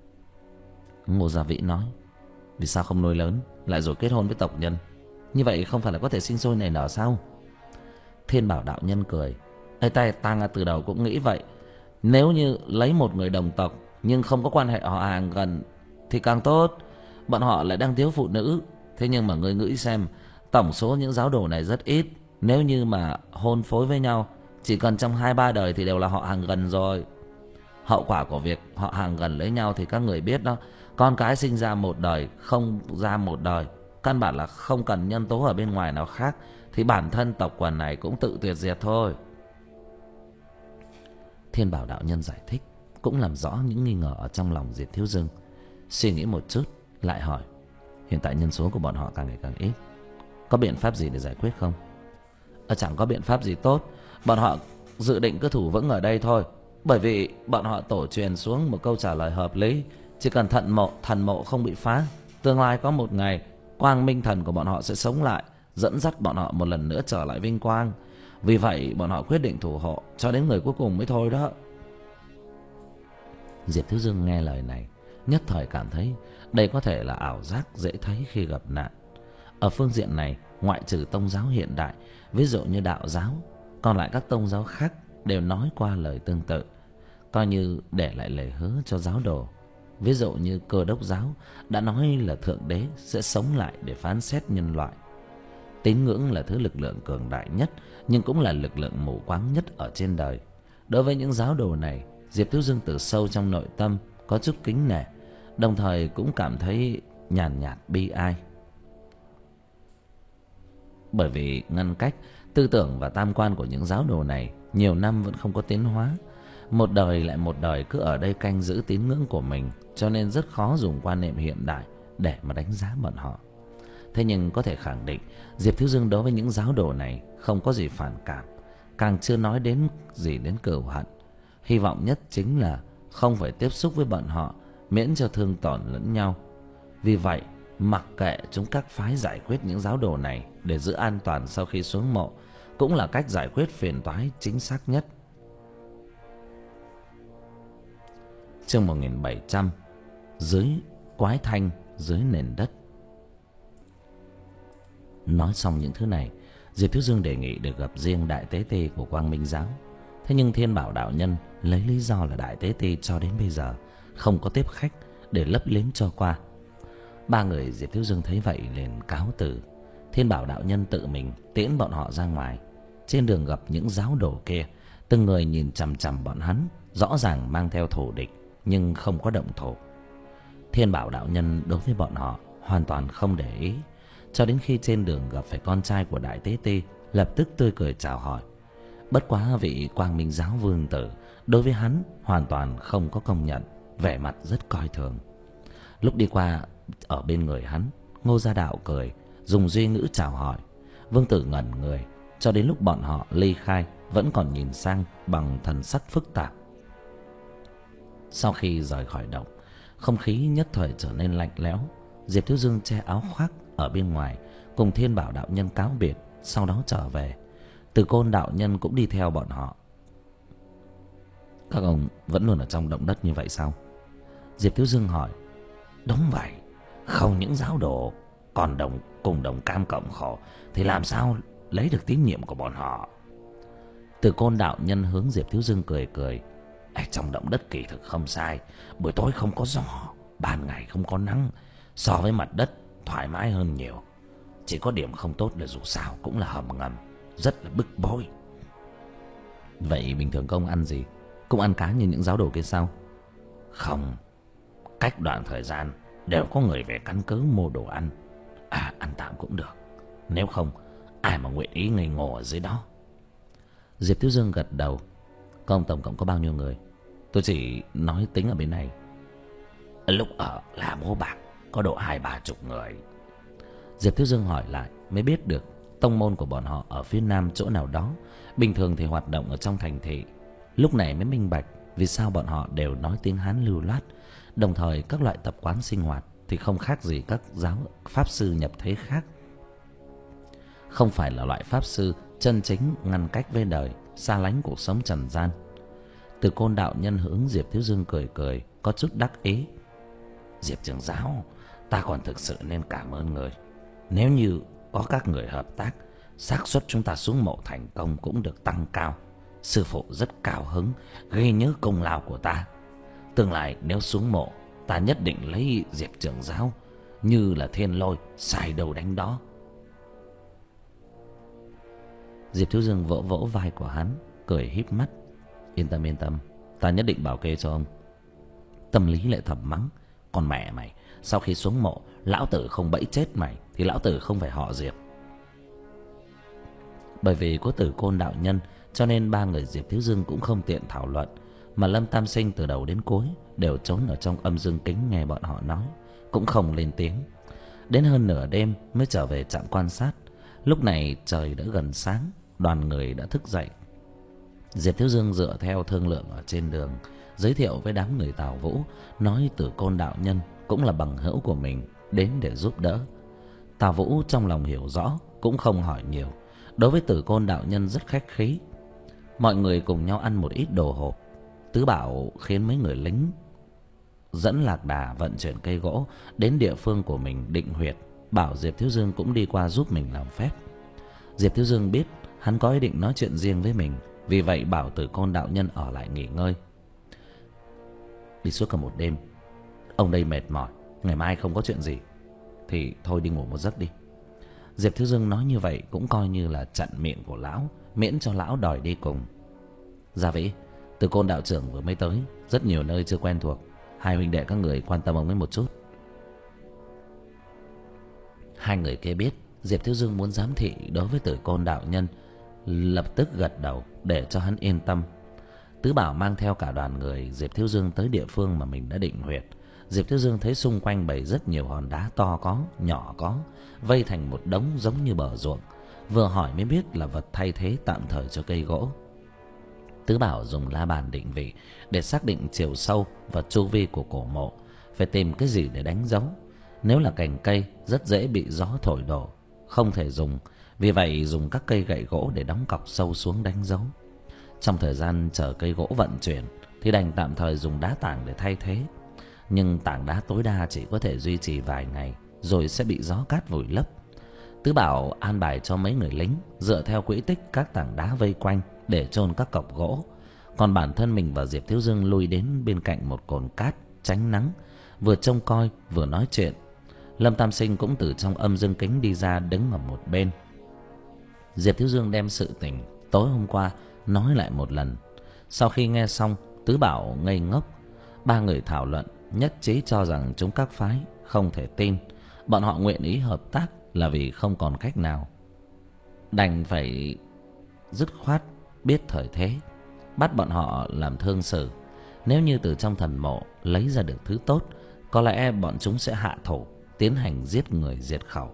Ngô Gia Vĩ nói. Vì sao không nuôi lớn, lại rồi kết hôn với tộc nhân? Như vậy không phải là có thể sinh sôi nảy nở sao? Thiên Bảo đạo nhân cười. Ê, ta, ta ngay từ đầu cũng nghĩ vậy. Nếu như lấy một người đồng tộc nhưng không có quan hệ họ hàng gần thì càng tốt. Bọn họ lại đang thiếu phụ nữ. Thế nhưng mà ngươi nghĩ xem, tổng số những giáo đồ này rất ít. Nếu như mà hôn phối với nhau, chỉ cần trong hai ba đời thì đều là họ hàng gần rồi. Hậu quả của việc họ hàng gần lấy nhau thì các người biết đó. Con cái sinh ra một đời, không ra một đời, căn bản là không cần nhân tố ở bên ngoài nào khác, thì bản thân tộc quần này cũng tự tuyệt diệt thôi. Thiên Bảo đạo nhân giải thích, cũng làm rõ những nghi ngờ ở trong lòng Diệp Thiếu Dương. Suy nghĩ một chút, lại hỏi. Hiện tại nhân số của bọn họ càng ngày càng ít, có biện pháp gì để giải quyết không? À, chẳng có biện pháp gì tốt. Bọn họ dự định cứ thủ vững ở đây thôi. Bởi vì bọn họ tổ truyền xuống một câu trả lời hợp lý. Chỉ cần thận mộ, thần mộ không bị phá, tương lai có một ngày quang minh thần của bọn họ sẽ sống lại, dẫn dắt bọn họ một lần nữa trở lại vinh quang. Vì vậy bọn họ quyết định thủ hộ cho đến người cuối cùng mới thôi đó. Diệp Thiếu Dương nghe lời này, nhất thời cảm thấy đây có thể là ảo giác dễ thấy khi gặp nạn. Ở phương diện này, ngoại trừ tông giáo hiện đại, ví dụ như đạo giáo, còn lại các tông giáo khác đều nói qua lời tương tự, coi như để lại lời hứa cho giáo đồ. Ví dụ như Cơ Đốc giáo đã nói là Thượng Đế sẽ sống lại để phán xét nhân loại. Tín ngưỡng là thứ lực lượng cường đại nhất, nhưng cũng là lực lượng mù quáng nhất ở trên đời. Đối với những giáo đồ này, Diệp Thiếu Dương từ sâu trong nội tâm có chút kính nể, đồng thời cũng cảm thấy nhàn nhạt bi ai. Bởi vì ngăn cách, tư tưởng và tam quan của những giáo đồ này nhiều năm vẫn không có tiến hóa. Một đời lại một đời cứ ở đây canh giữ tín ngưỡng của mình, cho nên rất khó dùng quan niệm hiện đại để mà đánh giá bọn họ. Thế nhưng có thể khẳng định, Diệp Thiếu Dương đối với những giáo đồ này không có gì phản cảm, càng chưa nói đến gì đến cừu hận. Hy vọng nhất chính là không phải tiếp xúc với bọn họ, miễn cho thương tổn lẫn nhau. Vì vậy, mặc kệ chúng các phái giải quyết những giáo đồ này để giữ an toàn sau khi xuống mộ, cũng là cách giải quyết phiền toái chính xác nhất. chương một nghìn bảy trăm, dưới quái thanh dưới nền đất. Nói xong những thứ này, Diệp Thiếu Dương đề nghị được gặp riêng đại tế ti của Quang Minh giáo. Thế nhưng Thiên Bảo đạo nhân lấy lý do là đại tế ti cho đến bây giờ không có tiếp khách để lấp liếm cho qua. Ba người Diệp Thiếu Dương thấy vậy liền cáo từ. Thiên Bảo đạo nhân tự mình tiễn bọn họ ra ngoài. Trên đường gặp những giáo đồ kia, từng người nhìn chằm chằm bọn hắn, rõ ràng mang theo thù địch nhưng không có động thủ. Thiên Bảo đạo nhân đối với bọn họ hoàn toàn không để ý, cho đến khi trên đường gặp phải con trai của đại tế ti, lập tức tươi cười chào hỏi. Bất quá vị Quang Minh giáo vương tử đối với hắn hoàn toàn không có công nhận, vẻ mặt rất coi thường. Lúc đi qua ở bên người hắn, Ngô Gia Đạo cười, dùng duy ngữ chào hỏi. Vương tử ngẩn người, cho đến lúc bọn họ ly khai vẫn còn nhìn sang bằng thần sắc phức tạp. Sau khi rời khỏi động, không khí nhất thời trở nên lạnh lẽo. Diệp Thiếu Dương che áo khoác ở bên ngoài, cùng Thiên Bảo đạo nhân cáo biệt, sau đó trở về. Từ Côn đạo nhân cũng đi theo bọn họ. Các ông vẫn luôn ở trong động đất như vậy sao? Diệp Thiếu Dương hỏi. Đúng vậy, không những giáo đồ còn đồng cùng đồng cam cộng khổ thì làm sao lấy được tín nhiệm của bọn họ? Từ Côn đạo nhân hướng Diệp Thiếu Dương cười cười. Ê, trong động đất kỳ thực không sai, buổi tối không có gió, ban ngày không có nắng, so với mặt đất thoải mái hơn nhiều. Chỉ có điểm không tốt là dù sao cũng là hầm ngầm, rất là bức bối. Vậy bình thường công ăn gì? Cũng ăn cá như những giáo đồ kia sao? Không, cách đoạn thời gian đều có người về căn cứ mua đồ ăn. À, ăn tạm cũng được, nếu không ai mà nguyện ý ngây ngô ở dưới đó. Diệp Thiếu Dương gật đầu. Công tổng cộng có bao nhiêu người? Tôi chỉ nói tính ở bên này. Lúc ở là Mố Bạc có độ hai ba chục người. Diệp Thiếu Dương hỏi lại mới biết được tông môn của bọn họ ở phía nam chỗ nào đó, bình thường thì hoạt động ở trong thành thị. Lúc này mới minh bạch vì sao bọn họ đều nói tiếng Hán lưu loát, đồng thời các loại tập quán sinh hoạt thì không khác gì các giáo pháp sư nhập thế khác. Không phải là loại pháp sư chân chính ngăn cách với đời, xa lánh cuộc sống trần gian. Từ Côn đạo nhân hướng Diệp Thiếu Dương cười cười, có chút đắc ý. Diệp trưởng giáo, ta còn thực sự nên cảm ơn người. Nếu như có các người hợp tác, xác suất chúng ta xuống mộ thành công cũng được tăng cao. Sư phụ rất cao hứng, ghi nhớ công lao của ta. Tương lai nếu xuống mộ, ta nhất định lấy Diệp trưởng giáo như là thiên lôi, xài đầu đánh đó. Diệp Thiếu Dương vỗ vỗ vai của hắn, cười híp mắt. Yên tâm yên tâm, ta nhất định bảo kê cho ông. Tâm lý lại thầm mắng. Con mẹ mày, sau khi xuống mộ lão tử không bẫy chết mày thì lão tử không phải họ Diệp. Bởi vì có Từ Côn đạo nhân cho nên ba người Diệp Thiếu Dương cũng không tiện thảo luận, mà Lâm Tam Sinh từ đầu đến cuối đều trốn ở trong âm dương kính nghe bọn họ nói, cũng không lên tiếng. Đến hơn nửa đêm mới trở về trạm quan sát. Lúc này trời đã gần sáng, đoàn người đã thức dậy. Diệp Thiếu Dương dựa theo thương lượng ở trên đường, giới thiệu với đám người Tào Vũ, nói Từ Côn đạo nhân cũng là bằng hữu của mình, đến để giúp đỡ. Tào Vũ trong lòng hiểu rõ, cũng không hỏi nhiều. Đối với Từ Côn đạo nhân rất khách khí. Mọi người cùng nhau ăn một ít đồ hộp. Tứ Bảo khiến mấy người lính dẫn lạc đà vận chuyển cây gỗ đến địa phương của mình định huyệt, bảo Diệp Thiếu Dương cũng đi qua giúp mình làm phép. Diệp Thiếu Dương biết hắn có ý định nói chuyện riêng với mình, vì vậy bảo Từ Côn đạo nhân ở lại nghỉ ngơi. Đi suốt cả một đêm, ông đây mệt mỏi, ngày mai không có chuyện gì thì thôi đi ngủ một giấc đi. Diệp Thiếu Dương nói như vậy cũng coi như là chặn miệng của lão, miễn cho lão đòi đi cùng. Gia Vĩ, Từ Côn đạo trưởng vừa mới tới, rất nhiều nơi chưa quen thuộc, hai huynh đệ các người quan tâm ông ấy một chút. Hai người kia biết Diệp Thiếu Dương muốn giám thị đối với Từ Côn đạo nhân, lập tức gật đầu để cho hắn yên tâm. Tứ Bảo mang theo cả đoàn người Diệp Thiếu Dương tới địa phương mà mình đã định huyệt. Diệp Thiếu Dương thấy xung quanh bày rất nhiều hòn đá to có, nhỏ có, vây thành một đống giống như bờ ruộng. Vừa hỏi mới biết là vật thay thế tạm thời cho cây gỗ. Tứ Bảo dùng la bàn định vị để xác định chiều sâu và chu vi của cổ mộ, phải tìm cái gì để đánh dấu. Nếu là cành cây rất dễ bị gió thổi đổ, không thể dùng, vì vậy dùng các cây gậy gỗ để đóng cọc sâu xuống đánh dấu. Trong thời gian chờ cây gỗ vận chuyển thì đành tạm thời dùng đá tảng để thay thế. Nhưng tảng đá tối đa chỉ có thể duy trì vài ngày rồi sẽ bị gió cát vùi lấp. Tứ Bảo an bài cho mấy người lính dựa theo quỹ tích các tảng đá vây quanh để chôn các cọc gỗ. Còn bản thân mình và Diệp Thiếu Dương lui đến bên cạnh một cồn cát tránh nắng, vừa trông coi vừa nói chuyện. Lâm Tam Sinh cũng từ trong âm dương kính đi ra đứng ở một bên. Diệp Thiếu Dương đem sự tình tối hôm qua nói lại một lần. Sau khi nghe xong, Tứ Bảo ngây ngốc. Ba người thảo luận nhất trí cho rằng chúng các phái không thể tin. Bọn họ nguyện ý hợp tác là vì không còn cách nào, đành phải dứt khoát biết thời thế, bắt bọn họ làm thương sử. Nếu như từ trong thần mộ lấy ra được thứ tốt, có lẽ bọn chúng sẽ hạ thủ, tiến hành giết người diệt khẩu.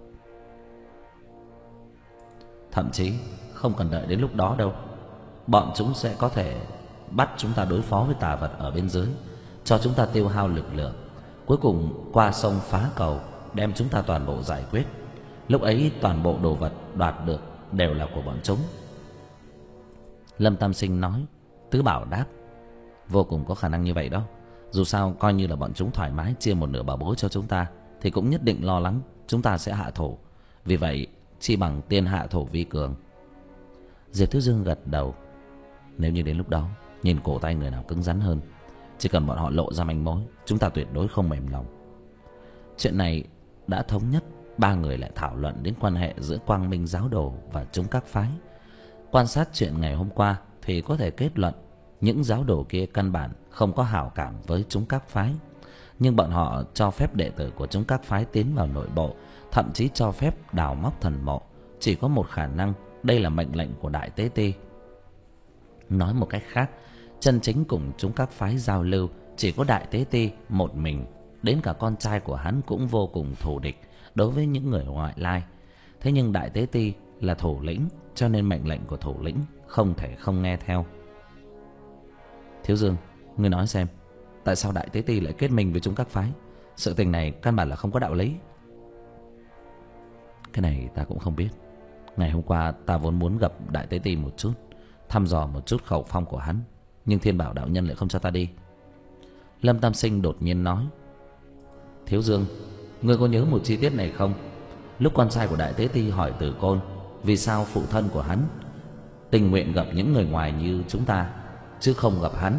Thậm chí không cần đợi đến lúc đó đâu, bọn chúng sẽ có thể bắt chúng ta đối phó với tà vật ở bên dưới, cho chúng ta tiêu hao lực lượng, cuối cùng qua sông phá cầu, đem chúng ta toàn bộ giải quyết. Lúc ấy toàn bộ đồ vật đoạt được đều là của bọn chúng. Lâm Tam Sinh nói. Tứ Bảo đáp. Vô cùng có khả năng như vậy đó. Dù sao coi như là bọn chúng thoải mái chia một nửa bảo bối cho chúng ta, thì cũng nhất định lo lắng chúng ta sẽ hạ thủ. Vì vậy chi bằng tiên hạ thủ vi cường. Diệp Thiếu Dương gật đầu. Nếu như đến lúc đó nhìn cổ tay người nào cứng rắn hơn, chỉ cần bọn họ lộ ra manh mối, chúng ta tuyệt đối không mềm lòng. Chuyện này đã thống nhất, ba người lại thảo luận đến quan hệ giữa Quang Minh giáo đồ và chúng các phái. Quan sát chuyện ngày hôm qua thì có thể kết luận những giáo đồ kia căn bản không có hảo cảm với chúng các phái, nhưng bọn họ cho phép đệ tử của chúng các phái tiến vào nội bộ, thậm chí cho phép đào móc thần mộ. Chỉ có một khả năng, đây là mệnh lệnh của Đại Tế Ti. Nói một cách khác, chân chính cùng chúng các phái giao lưu chỉ có Đại Tế Ti một mình. Đến cả con trai của hắn cũng vô cùng thù địch đối với những người ngoại lai. Thế nhưng Đại Tế Ti là thủ lĩnh, cho nên mệnh lệnh của thủ lĩnh không thể không nghe theo. Thiếu Dương, ngươi nói xem, tại sao Đại Tế Ti lại kết minh với chúng các phái? Sự tình này căn bản là không có đạo lý. Cái này ta cũng không biết. Ngày hôm qua ta vốn muốn gặp Đại Tế Ti một chút, thăm dò một chút khẩu phong của hắn, nhưng Thiên Bảo đạo nhân lại không cho ta đi. Lâm Tam Sinh đột nhiên nói. Thiếu Dương, ngươi có nhớ một chi tiết này không? Lúc con trai của Đại Tế Ti hỏi Tử Côn vì sao phụ thân của hắn tình nguyện gặp những người ngoài như chúng ta, chứ không gặp hắn.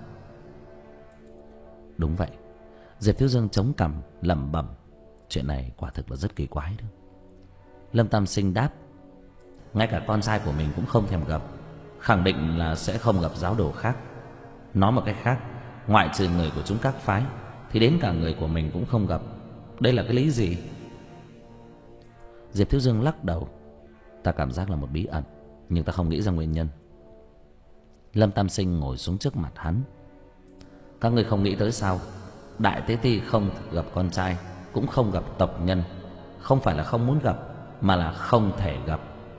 Đúng vậy. Diệp Thiếu Dương chống cằm lẩm bẩm. Chuyện này quả thực là rất kỳ quái đó. Lâm Tam Sinh đáp. Ngay cả con trai của mình cũng không thèm gặp, khẳng định là sẽ không gặp giáo đồ khác. Nói một cách khác, ngoại trừ người của chúng các phái thì đến cả người của mình cũng không gặp. Đây là cái lý gì? Diệp Thiếu Dương lắc đầu. Ta cảm giác là một bí ẩn, nhưng ta không nghĩ ra nguyên nhân. Lâm Tam Sinh ngồi xuống trước mặt hắn. Các ngươi không nghĩ tới sao? Đại Tế Ti không gặp con trai, cũng không gặp tộc nhân. Không phải là không muốn gặp, mà là không thể gặp.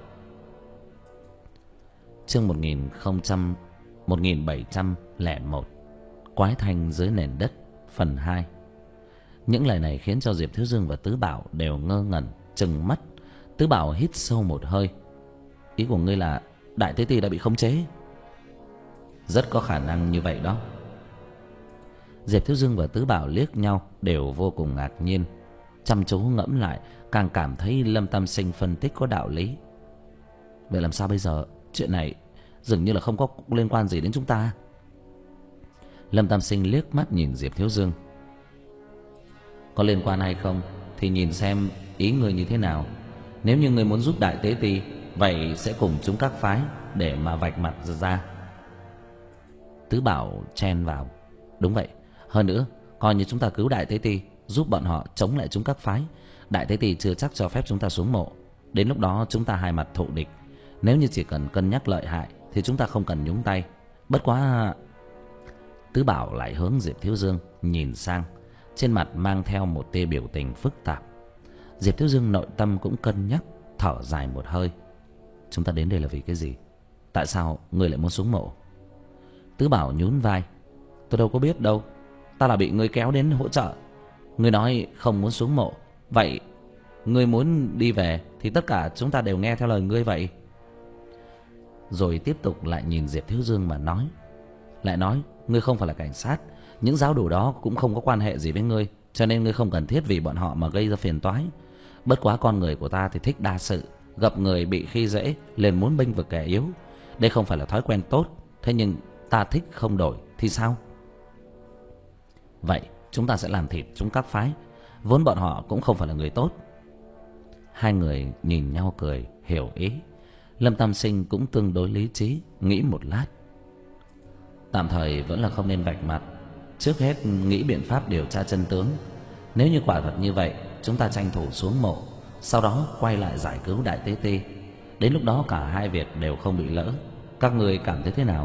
Chương một nghìn không trăm một nghìn bảy trăm lẻ một. Quái thanh dưới nền đất phần hai. Những lời này khiến cho Diệp Thiếu Dương và Tứ Bảo đều ngơ ngẩn trừng mắt. Tứ Bảo hít sâu một hơi. Ý của ngươi là Đại Tế Ti đã bị khống chế? Rất có khả năng như vậy đó. Diệp Thiếu Dương và Tứ Bảo liếc nhau đều vô cùng ngạc nhiên. Chăm chú ngẫm lại, càng cảm thấy Lâm Tam Sinh phân tích có đạo lý. Vậy làm sao bây giờ? Chuyện này dường như là không có liên quan gì đến chúng ta. Lâm Tam Sinh liếc mắt nhìn Diệp Thiếu Dương. Có liên quan hay không thì nhìn xem ý ngươi như thế nào. Nếu như ngươi muốn giúp Đại Tế Ti, vậy sẽ cùng chúng các phái để mà vạch mặt ra. Tứ Bảo chen vào. Đúng vậy. Hơn nữa, coi như chúng ta cứu Đại Tế Ti, giúp bọn họ chống lại chúng các phái, Đại Tế Ti chưa chắc cho phép chúng ta xuống mộ. Đến lúc đó chúng ta hai mặt thụ địch. Nếu như chỉ cần cân nhắc lợi hại thì chúng ta không cần nhúng tay. Bất quá... Tứ Bảo lại hướng Diệp Thiếu Dương nhìn sang, trên mặt mang theo một tia biểu tình phức tạp. Diệp Thiếu Dương nội tâm cũng cân nhắc, thở dài một hơi. Chúng ta đến đây là vì cái gì? Tại sao ngươi lại muốn xuống mộ? Tứ Bảo nhún vai. Tôi đâu có biết đâu. Ta là bị ngươi kéo đến hỗ trợ. Ngươi nói không muốn xuống mộ, vậy ngươi muốn đi về thì tất cả chúng ta đều nghe theo lời ngươi vậy. Rồi tiếp tục lại nhìn Diệp Thiếu Dương mà nói. lại nói ngươi không phải là cảnh sát, những giáo đồ đó cũng không có quan hệ gì với ngươi, cho nên ngươi không cần thiết vì bọn họ mà gây ra phiền toái. Bất quá con người của ta thì thích đa sự, gặp người bị khi dễ liền muốn bênh vực kẻ yếu. Đây không phải là thói quen tốt, thế nhưng ta thích không đổi thì sao? Vậy chúng ta sẽ làm thịt chúng các phái, vốn bọn họ cũng không phải là người tốt. Hai người nhìn nhau cười, hiểu ý. Lâm Tam Sinh cũng tương đối lý trí, nghĩ một lát. Tạm thời vẫn là không nên vạch mặt, trước hết nghĩ biện pháp điều tra chân tướng. Nếu như quả thật như vậy, chúng ta tranh thủ xuống mộ, sau đó quay lại giải cứu Đại Tế Ti. Đến lúc đó cả hai việc đều không bị lỡ. Các người cảm thấy thế nào?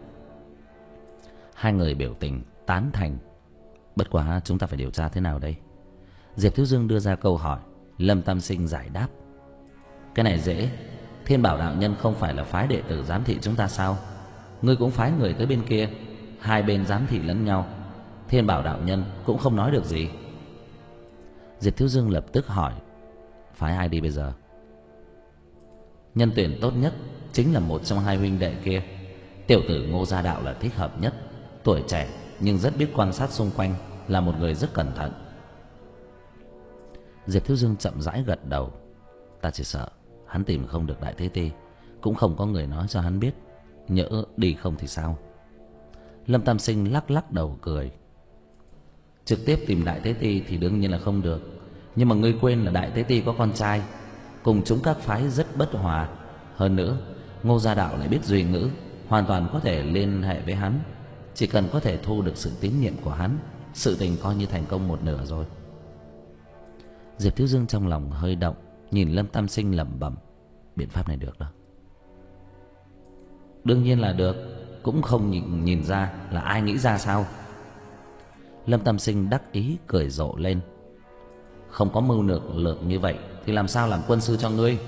Hai người biểu tình tán thành. Bất quá chúng ta phải điều tra thế nào đây? Diệp Thiếu Dương đưa ra câu hỏi. Lâm Tam Sinh giải đáp. Cái này dễ. Thiên Bảo đạo nhân không phải là phái đệ tử giám thị chúng ta sao? Ngươi cũng phái người tới bên kia, hai bên giám thị lẫn nhau. Thiên Bảo đạo nhân cũng không nói được gì. Diệp Thiếu Dương lập tức hỏi. Phái ai đi bây giờ? Nhân tuyển tốt nhất chính là một trong hai huynh đệ kia. Tiểu tử Ngô Gia Đạo là thích hợp nhất. Tuổi trẻ nhưng rất biết quan sát xung quanh, là một người rất cẩn thận. Diệp Thiếu Dương chậm rãi gật đầu. Ta chỉ sợ hắn tìm không được Đại Tế Ti, cũng không có người nói cho hắn biết. Nhỡ đi không thì sao? Lâm Tam Sinh lắc lắc đầu cười. Trực tiếp tìm Đại Tế Ti thì đương nhiên là không được. Nhưng mà ngươi quên là Đại Tế Ti có con trai, cùng chúng các phái rất bất hòa. Hơn nữa Ngô Gia Đạo lại biết duy ngữ, hoàn toàn có thể liên hệ với hắn. Chỉ cần có thể thu được sự tín nhiệm của hắn, sự tình coi như thành công một nửa rồi. Diệp Thiếu Dương trong lòng hơi động, nhìn Lâm Tam Sinh lẩm bẩm. Biện pháp này được đó. Đương nhiên là được. Cũng không nhìn, nhìn ra là ai nghĩ ra sao? Lâm Tam Sinh đắc ý cười rộ lên. Không có mưu lược lượng như vậy thì làm sao làm quân sư cho ngươi?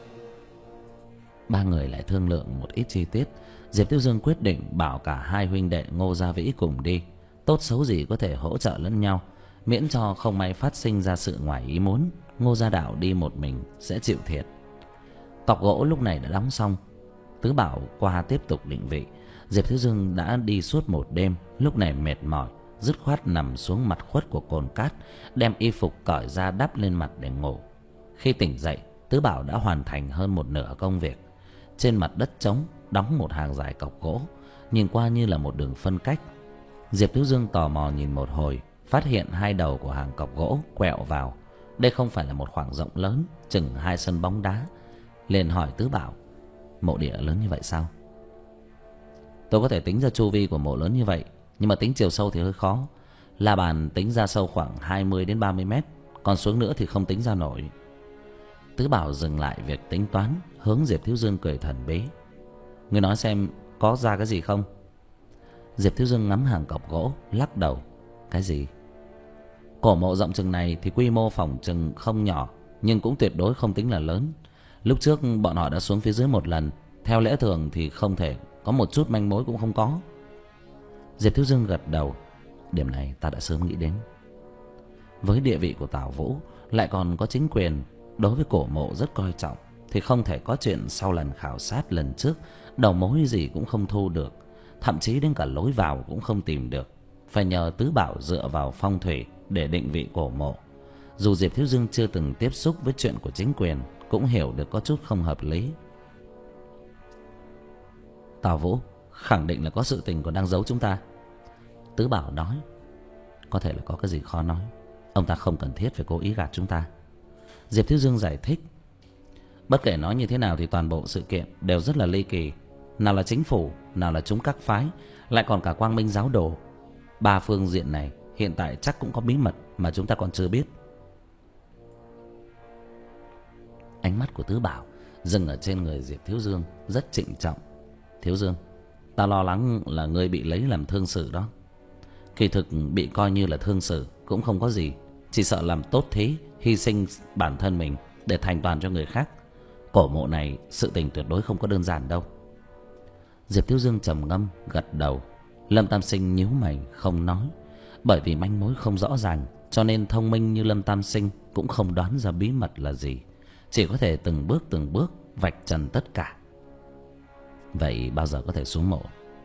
Ba người lại thương lượng một ít chi tiết. Diệp Tiêu Dương quyết định bảo cả hai huynh đệ Ngô Gia Vĩ cùng đi. Tốt xấu gì có thể hỗ trợ lẫn nhau, miễn cho không may phát sinh ra sự ngoài ý muốn, Ngô Gia Đạo đi một mình sẽ chịu thiệt. Cọc gỗ lúc này đã đóng xong. Tứ Bảo qua tiếp tục định vị. Diệp Thiếu Dương đã đi suốt một đêm, lúc này mệt mỏi, dứt khoát nằm xuống mặt khuất của cồn cát, đem y phục cởi ra đắp lên mặt để ngủ. Khi tỉnh dậy, Tứ Bảo đã hoàn thành hơn một nửa công việc. Trên mặt đất trống đóng một hàng dài cọc gỗ, nhìn qua như là một đường phân cách. Diệp Thiếu Dương tò mò nhìn một hồi, phát hiện hai đầu của hàng cọc gỗ quẹo vào. Đây không phải là một khoảng rộng lớn, chừng hai sân bóng đá. Liền hỏi Tứ Bảo, mộ địa lớn như vậy sao? Tôi có thể tính ra chu vi của mộ lớn như vậy, nhưng mà tính chiều sâu thì hơi khó. La bàn tính ra sâu khoảng hai mươi đến ba mươi mét, còn xuống nữa thì không tính ra nổi. Tứ Bảo dừng lại việc tính toán, hướng Diệp Thiếu Dương cười thần bí. Ngươi nói xem có ra cái gì không? Diệp Thiếu Dương ngắm hàng cọc gỗ, lắc đầu. Cái gì? Cổ mộ rộng chừng này thì quy mô phòng chừng không nhỏ, nhưng cũng tuyệt đối không tính là lớn. Lúc trước bọn họ đã xuống phía dưới một lần, theo lẽ thường thì không thể có một chút manh mối cũng không có. Diệp Thiếu Dương gật đầu. Điểm này ta đã sớm nghĩ đến. Với địa vị của Tào Vũ, lại còn có chính quyền đối với cổ mộ rất coi trọng, thì không thể có chuyện sau lần khảo sát lần trước đầu mối gì cũng không thu được, thậm chí đến cả lối vào cũng không tìm được. Phải nhờ Tứ Bảo dựa vào phong thủy để định vị cổ mộ. Dù Diệp Thiếu Dương chưa từng tiếp xúc với chuyện của chính quyền, cũng hiểu được có chút không hợp lý. Tào Vũ khẳng định là có sự tình còn đang giấu chúng ta. Tứ Bảo nói. Có thể là có cái gì khó nói, ông ta không cần thiết phải cố ý gạt chúng ta. Diệp Thiếu Dương giải thích. Bất kể nói như thế nào thì toàn bộ sự kiện đều rất là ly kỳ. Nào là chính phủ, nào là chúng các phái, lại còn cả Quang Minh giáo đồ. Ba phương diện này hiện tại chắc cũng có bí mật mà chúng ta còn chưa biết. Ánh mắt của Tứ Bảo dừng ở trên người Diệp Thiếu Dương, rất trịnh trọng. Thiếu Dương, ta lo lắng là ngươi bị lấy làm thương sử đó. Kỳ thực bị coi như là thương sử cũng không có gì, chỉ sợ làm tốt thí, hy sinh bản thân mình để thành toàn cho người khác. Cổ mộ này sự tình tuyệt đối không có đơn giản đâu. Diệp Thiếu Dương trầm ngâm gật đầu. Lâm Tam Sinh nhíu mày không nói. Bởi vì manh mối không rõ ràng, cho nên thông minh như Lâm Tam Sinh cũng không đoán ra bí mật là gì, chỉ có thể từng bước từng bước vạch trần tất cả. Vậy bao giờ có thể xuống mộ?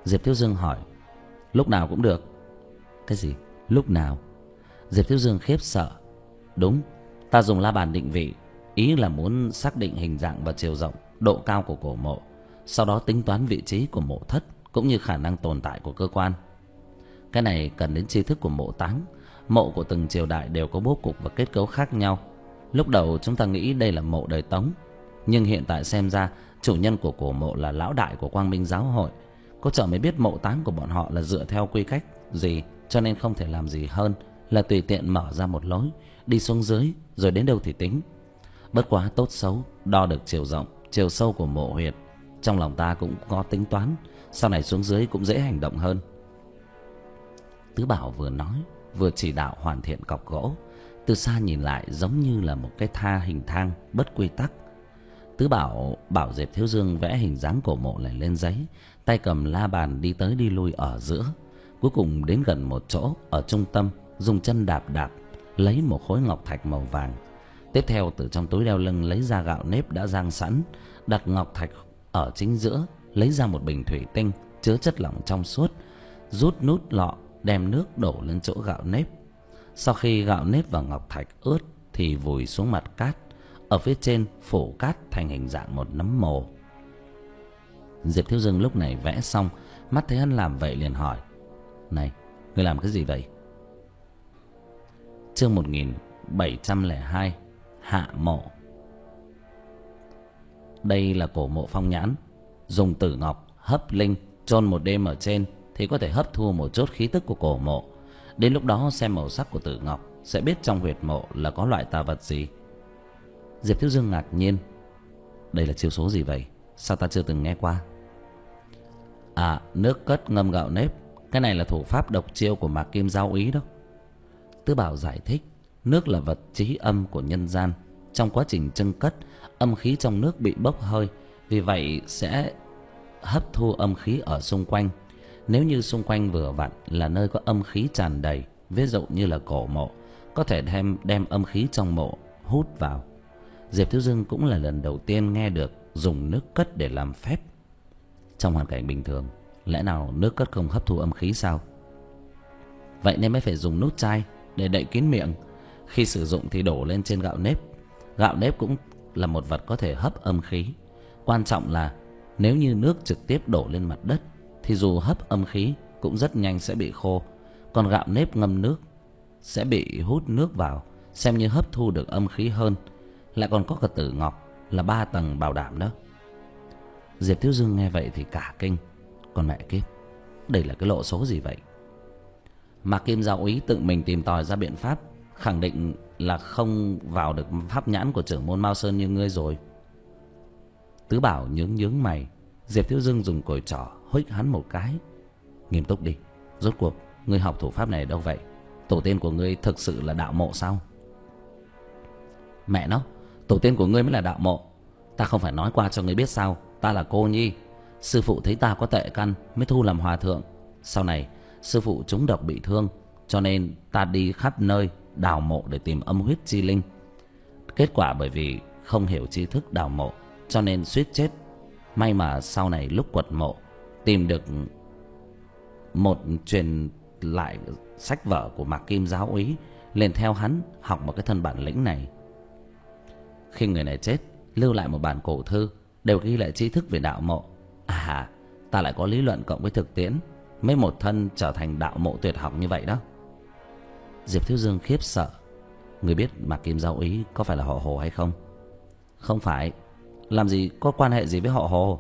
Diệp Thiếu Dương hỏi. Lúc nào cũng được. Cái gì? Lúc nào? Diệp Thiếu Dương khiếp sợ. Đúng, ta dùng la bàn định vị, ý là muốn xác định hình dạng và chiều rộng, độ cao của cổ mộ, sau đó tính toán vị trí của mộ thất cũng như khả năng tồn tại của cơ quan. Cái này cần đến tri thức của mộ táng. Mộ của từng triều đại đều có bố cục và kết cấu khác nhau. Lúc đầu chúng ta nghĩ đây là mộ đời Tống, nhưng hiện tại xem ra chủ nhân của cổ mộ là lão đại của Quang Minh Giáo hội. Cô chợ mới biết mộ táng của bọn họ là dựa theo quy cách gì, cho nên không thể làm gì hơn là tùy tiện mở ra một lối, đi xuống dưới rồi đến đâu thì tính. Bất quá tốt xấu đo được chiều rộng, chiều sâu của mộ huyệt, trong lòng ta cũng có tính toán, sau này xuống dưới cũng dễ hành động hơn. Tứ Bảo vừa nói vừa chỉ đạo hoàn thiện cọc gỗ. Từ xa nhìn lại giống như là một cái tha hình thang bất quy tắc. Tứ Bảo bảo Diệp Thiếu Dương vẽ hình dáng cổ mộ này lên giấy, tay cầm la bàn đi tới đi lui ở giữa. Cuối cùng đến gần một chỗ ở trung tâm, dùng chân đạp đạp lấy một khối ngọc thạch màu vàng. Tiếp theo từ trong túi đeo lưng lấy ra gạo nếp đã rang sẵn, đặt ngọc thạch ở chính giữa, lấy ra một bình thủy tinh chứa chất lỏng trong suốt, rút nút lọ, đem nước đổ lên chỗ gạo nếp. Sau khi gạo nếp và ngọc thạch ướt thì vùi xuống mặt cát, ở phía trên phủ cát thành hình dạng một nấm mồ. Diệp Thiếu Dương lúc này vẽ xong, mắt thấy hắn làm vậy liền hỏi. Này, ngươi làm cái gì vậy? Chương một nghìn bảy trăm lẻ hai, Hạ mộ. Đây là cổ mộ phong nhãn, dùng tử ngọc hấp linh chôn một đêm ở trên thì có thể hấp thu một chút khí tức của cổ mộ. Đến lúc đó xem màu sắc của tử ngọc sẽ biết trong huyệt mộ là có loại tà vật gì. Diệp Thiếu Dương ngạc nhiên. Đây là chiêu số gì vậy? Sao ta chưa từng nghe qua? À, nước cất ngâm gạo nếp. Cái này là thủ pháp độc chiêu của Mạc Kim Giao Úy đó. Tứ Bảo giải thích. Nước là vật trí âm của nhân gian. Trong quá trình chưng cất, âm khí trong nước bị bốc hơi, vì vậy sẽ hấp thu âm khí ở xung quanh. Nếu như xung quanh vừa vặn là nơi có âm khí tràn đầy, ví dụ như là cổ mộ, có thể đem, đem âm khí trong mộ hút vào. Diệp Thiếu Dương cũng là lần đầu tiên nghe được dùng nước cất để làm phép. Trong hoàn cảnh bình thường, lẽ nào nước cất không hấp thu âm khí sao? Vậy nên mới phải dùng nút chai để đậy kín miệng. Khi sử dụng thì đổ lên trên gạo nếp. Gạo nếp cũng là một vật có thể hấp âm khí. Quan trọng là nếu như nước trực tiếp đổ lên mặt đất thì dù hấp âm khí cũng rất nhanh sẽ bị khô. Còn gạo nếp ngâm nước sẽ bị hút nước vào, xem như hấp thu được âm khí hơn. Lại còn có cả tử ngọc là ba tầng bảo đảm đó. Diệp Thiếu Dương nghe vậy thì cả kinh. Còn mẹ kiếp, đây là cái lộ số gì vậy? Mạc Kim Giao Úy tự mình tìm tòi ra biện pháp, khẳng định là không vào được pháp nhãn của trưởng môn Mao Sơn như ngươi rồi. Tứ Bảo nhướng nhướng mày. Diệp Thiếu Dương dùng còi trỏ huých hắn một cái. Nghiêm túc đi, rốt cuộc ngươi học thủ pháp này ở đâu vậy? Tổ tiên của ngươi thực sự là đạo mộ sao? Mẹ nó, tổ tiên của ngươi mới là đạo mộ. Ta không phải nói qua cho ngươi biết sao? Ta là cô nhi. Sư phụ thấy ta có tệ căn mới thu làm hòa thượng. Sau này sư phụ trúng độc bị thương, cho nên ta đi khắp nơi đào mộ để tìm âm huyết chi linh. Kết quả bởi vì không hiểu tri thức đào mộ, cho nên suýt chết. May mà sau này lúc quật mộ tìm được một truyền lại sách vở của Mạc Kim Giáo Úy, liền theo hắn học một cái thân bản lĩnh này. Khi người này chết, lưu lại một bản cổ thư đều ghi lại tri thức về đạo mộ. À, ta lại có lý luận cộng với thực tiễn, mới một thân trở thành đạo mộ tuyệt học như vậy đó. Diệp Thiếu Dương khiếp sợ. Người biết Mạc Kim Giao Úy có phải là họ Hồ hay không? Không phải. Làm gì có quan hệ gì với họ Hồ?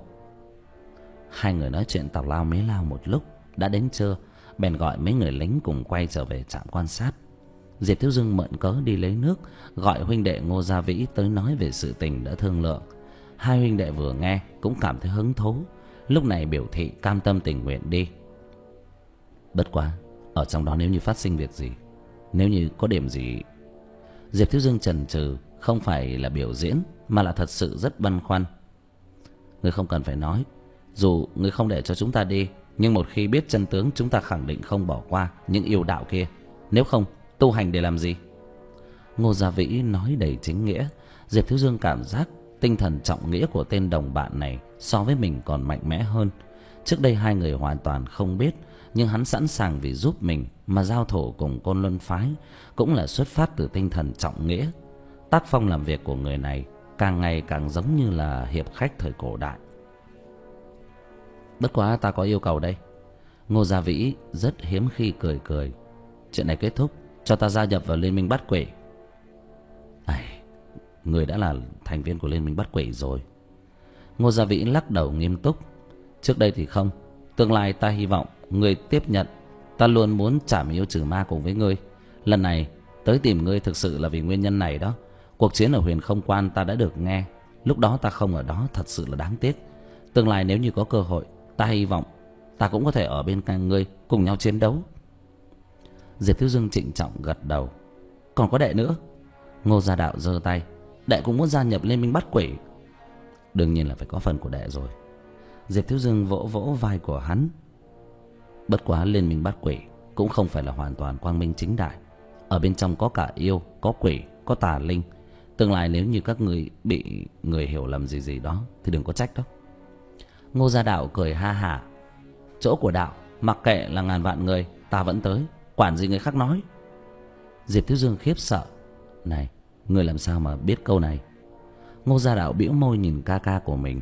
Hai người nói chuyện tào lao mế lao một lúc. Đã đến trưa, bèn gọi mấy người lính cùng quay trở về trạm quan sát. Diệp Thiếu Dương mượn cớ đi lấy nước, gọi huynh đệ Ngô Gia Vĩ tới nói về sự tình đã thương lượng. Hai huynh đệ vừa nghe cũng cảm thấy hứng thú, lúc này biểu thị cam tâm tình nguyện đi. Bất quá, ở trong đó nếu như phát sinh việc gì, nếu như có điểm gì... Diệp Thiếu Dương chần chừ, không phải là biểu diễn mà là thật sự rất băn khoăn. Ngươi không cần phải nói. Dù ngươi không để cho chúng ta đi, nhưng một khi biết chân tướng, chúng ta khẳng định không bỏ qua những yêu đạo kia. Nếu không, tu hành để làm gì? Ngô Gia Vĩ nói đầy chính nghĩa. Diệp Thiếu Dương cảm giác tinh thần trọng nghĩa của tên đồng bạn này so với mình còn mạnh mẽ hơn. Trước đây hai người hoàn toàn không biết, nhưng hắn sẵn sàng vì giúp mình mà giao thủ cùng Côn Luân phái, cũng là xuất phát từ tinh thần trọng nghĩa. Tác phong làm việc của người này càng ngày càng giống như là hiệp khách thời cổ đại. Bất quá ta có yêu cầu đây. Ngô Gia Vĩ rất hiếm khi cười cười. Chuyện này kết thúc, cho ta gia nhập vào Liên minh bắt quỷ. Ai, người đã là thành viên của Liên minh bắt quỷ rồi. Ngô Gia Vĩ lắc đầu nghiêm túc. Trước đây thì không, tương lai ta hy vọng ngươi tiếp nhận. Ta luôn muốn trảm yêu trừ ma cùng với ngươi. Lần này tới tìm ngươi thực sự là vì nguyên nhân này đó. Cuộc chiến ở Huyền Không Quan ta đã được nghe, lúc đó ta không ở đó thật sự là đáng tiếc. Tương lai nếu như có cơ hội, ta hy vọng ta cũng có thể ở bên cạnh ngươi cùng nhau chiến đấu. Diệp Thiếu Dương trịnh trọng gật đầu. Còn có đệ nữa. Ngô Gia Đạo giơ tay. Đệ cũng muốn gia nhập Liên minh bắt quỷ. Đương nhiên là phải có phần của đệ rồi. Diệp Thiếu Dương vỗ vỗ vai của hắn. Bất quá Liên minh bắt quỷ cũng không phải là hoàn toàn quang minh chính đại. Ở bên trong có cả yêu, có quỷ, có tà linh. Tương lai nếu như các người bị người hiểu lầm gì gì đó thì đừng có trách đó. Ngô Gia Đạo cười ha hả. Chỗ của đạo mặc kệ là ngàn vạn người, ta vẫn tới, quản gì người khác nói. Diệp Thiếu Dương khiếp sợ. Này, người làm sao mà biết câu này? Ngô Gia Đạo bĩu môi nhìn ca ca của mình.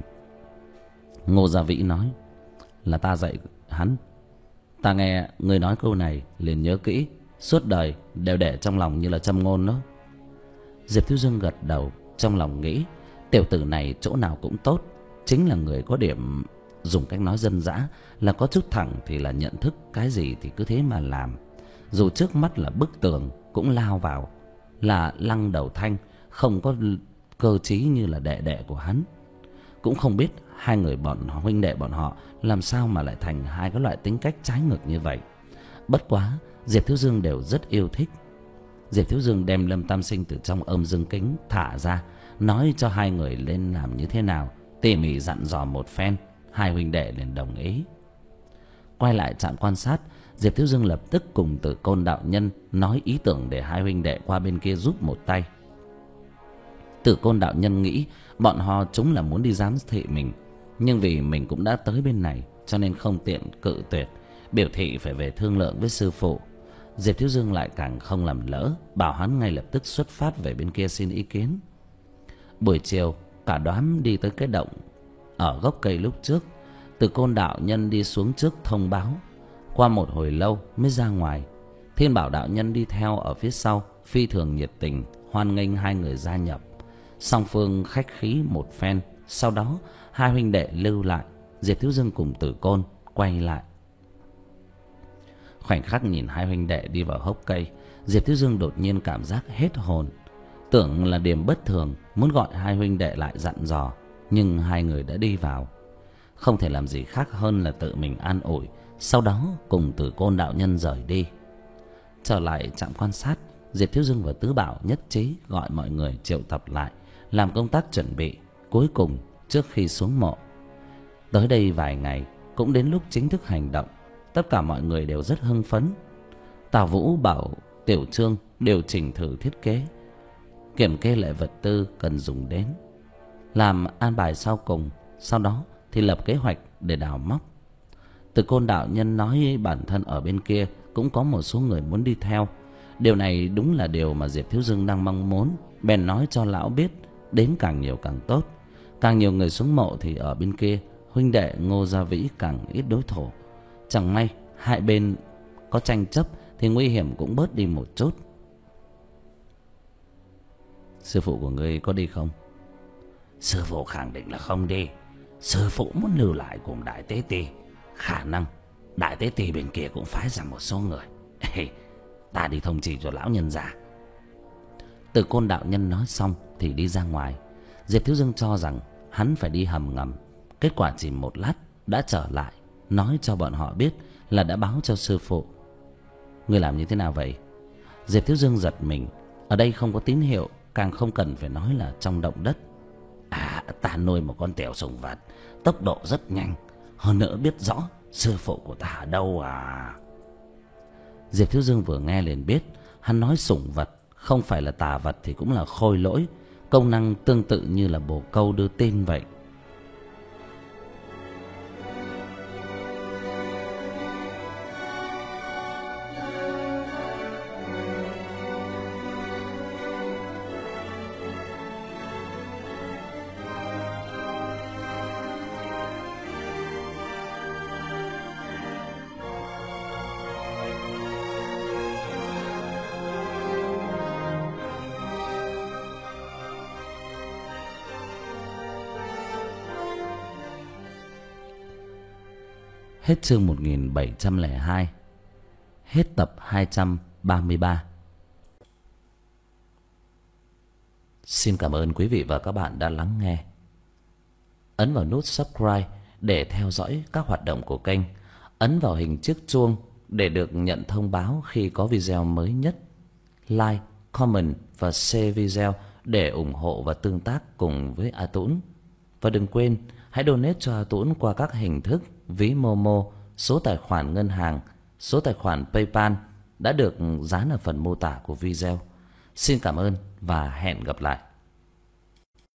Ngô Gia Vĩ nói. Là ta dạy hắn. Ta nghe người nói câu này liền nhớ kỹ, suốt đời đều để trong lòng như là châm ngôn đó. Diệp Thiếu Dương gật đầu, trong lòng nghĩ tiểu tử này chỗ nào cũng tốt, chính là người có điểm. Dùng cách nói dân dã là có chút thẳng thì là nhận thức cái gì thì cứ thế mà làm. Dù trước mắt là bức tường cũng lao vào. Là Lăng Đầu Thanh, không có cơ trí như là đệ đệ của hắn. Cũng không biết hai người bọn huynh đệ bọn họ làm sao mà lại thành hai cái loại tính cách trái ngược như vậy. Bất quá Diệp Thiếu Dương đều rất yêu thích. Diệp Thiếu Dương đem Lâm Tam Sinh từ trong âm dương kính thả ra, nói cho hai người lên làm như thế nào, tỉ mỉ dặn dò một phen. Hai huynh đệ liền đồng ý. Quay lại trạm quan sát, Diệp Thiếu Dương lập tức cùng Tử Côn đạo nhân nói ý tưởng để hai huynh đệ qua bên kia giúp một tay. Tử Côn đạo nhân nghĩ bọn họ chúng là muốn đi giám thị mình, nhưng vì mình cũng đã tới bên này cho nên không tiện cự tuyệt, biểu thị phải về thương lượng với sư phụ. Diệp Thiếu Dương lại càng không làm lỡ, bảo hắn ngay lập tức xuất phát về bên kia xin ý kiến. Buổi chiều cả đám đi tới cái động ở gốc cây lúc trước. Từ Côn đạo nhân đi xuống trước thông báo. Qua một hồi lâu mới ra ngoài. Thiên Bảo đạo nhân đi theo ở phía sau, phi thường nhiệt tình hoan nghênh hai người gia nhập. Song phương khách khí một phen, sau đó hai huynh đệ lưu lại. Diệp Thiếu Dương cùng Tử Côn quay lại. Khoảnh khắc nhìn hai huynh đệ đi vào hốc cây, Diệp Thiếu Dương đột nhiên cảm giác hết hồn. Tưởng là điểm bất thường, muốn gọi hai huynh đệ lại dặn dò, nhưng hai người đã đi vào. Không thể làm gì khác hơn là tự mình an ủi, sau đó cùng Tử Côn đạo nhân rời đi. Trở lại trạm quan sát, Diệp Thiếu Dương và Tứ Bảo nhất trí gọi mọi người triệu tập lại, làm công tác chuẩn bị cuối cùng trước khi xuống mộ. Tới đây vài ngày cũng đến lúc chính thức hành động. Tất cả mọi người đều rất hưng phấn. Tào Vũ bảo Tiểu Trương điều chỉnh thử thiết kế, kiểm kê lại vật tư cần dùng đến, làm an bài sau cùng, sau đó thì lập kế hoạch để đào móc. Từ Côn đạo nhân nói bản thân ở bên kia cũng có một số người muốn đi theo. Điều này đúng là điều mà Diệp Thiếu Dương đang mong muốn, bèn nói cho lão biết đến càng nhiều càng tốt. Càng nhiều người xuống mộ thì ở bên kia huynh đệ Ngô Gia Vĩ càng ít đối thủ. Chẳng may hai bên có tranh chấp thì nguy hiểm cũng bớt đi một chút. Sư phụ của ngươi có đi không? Sư phụ khẳng định là không đi. Sư phụ muốn lưu lại cùng Đại Tế Ti. Khả năng Đại Tế Ti bên kia cũng phái ra một số người. Ê, ta đi thông chỉ cho lão nhân già. Từ Côn đạo nhân nói xong thì đi ra ngoài. Diệp Thiếu Dương cho rằng hắn phải đi hầm ngầm. Kết quả chỉ một lát đã trở lại, nói cho bọn họ biết là đã báo cho sư phụ. Ngươi làm như thế nào vậy? Diệp Thiếu Dương giật mình. Ở đây không có tín hiệu, càng không cần phải nói là trong động đất. À, ta nuôi một con tiểu sủng vật, tốc độ rất nhanh, hơn nữa biết rõ sư phụ của ta ở đâu à. Diệp Thiếu Dương vừa nghe liền biết hắn nói sủng vật không phải là tà vật thì cũng là khôi lỗi, công năng tương tự như là bồ câu đưa tin vậy. Hết chương một nghìn bảy trăm lẻ hai. Hết tập hai trăm ba mươi ba. Xin cảm ơn quý vị và các bạn đã lắng nghe. Ấn vào nút subscribe để theo dõi các hoạt động của kênh. Ấn vào hình chiếc chuông để được nhận thông báo khi có video mới nhất. Like, comment và share video để ủng hộ và tương tác cùng với A Tũng. Và đừng quên hãy donate cho A Tũng qua các hình thức ví Momo, số tài khoản ngân hàng, số tài khoản PayPal đã được dán ở phần mô tả của video. Xin cảm ơn và hẹn gặp lại.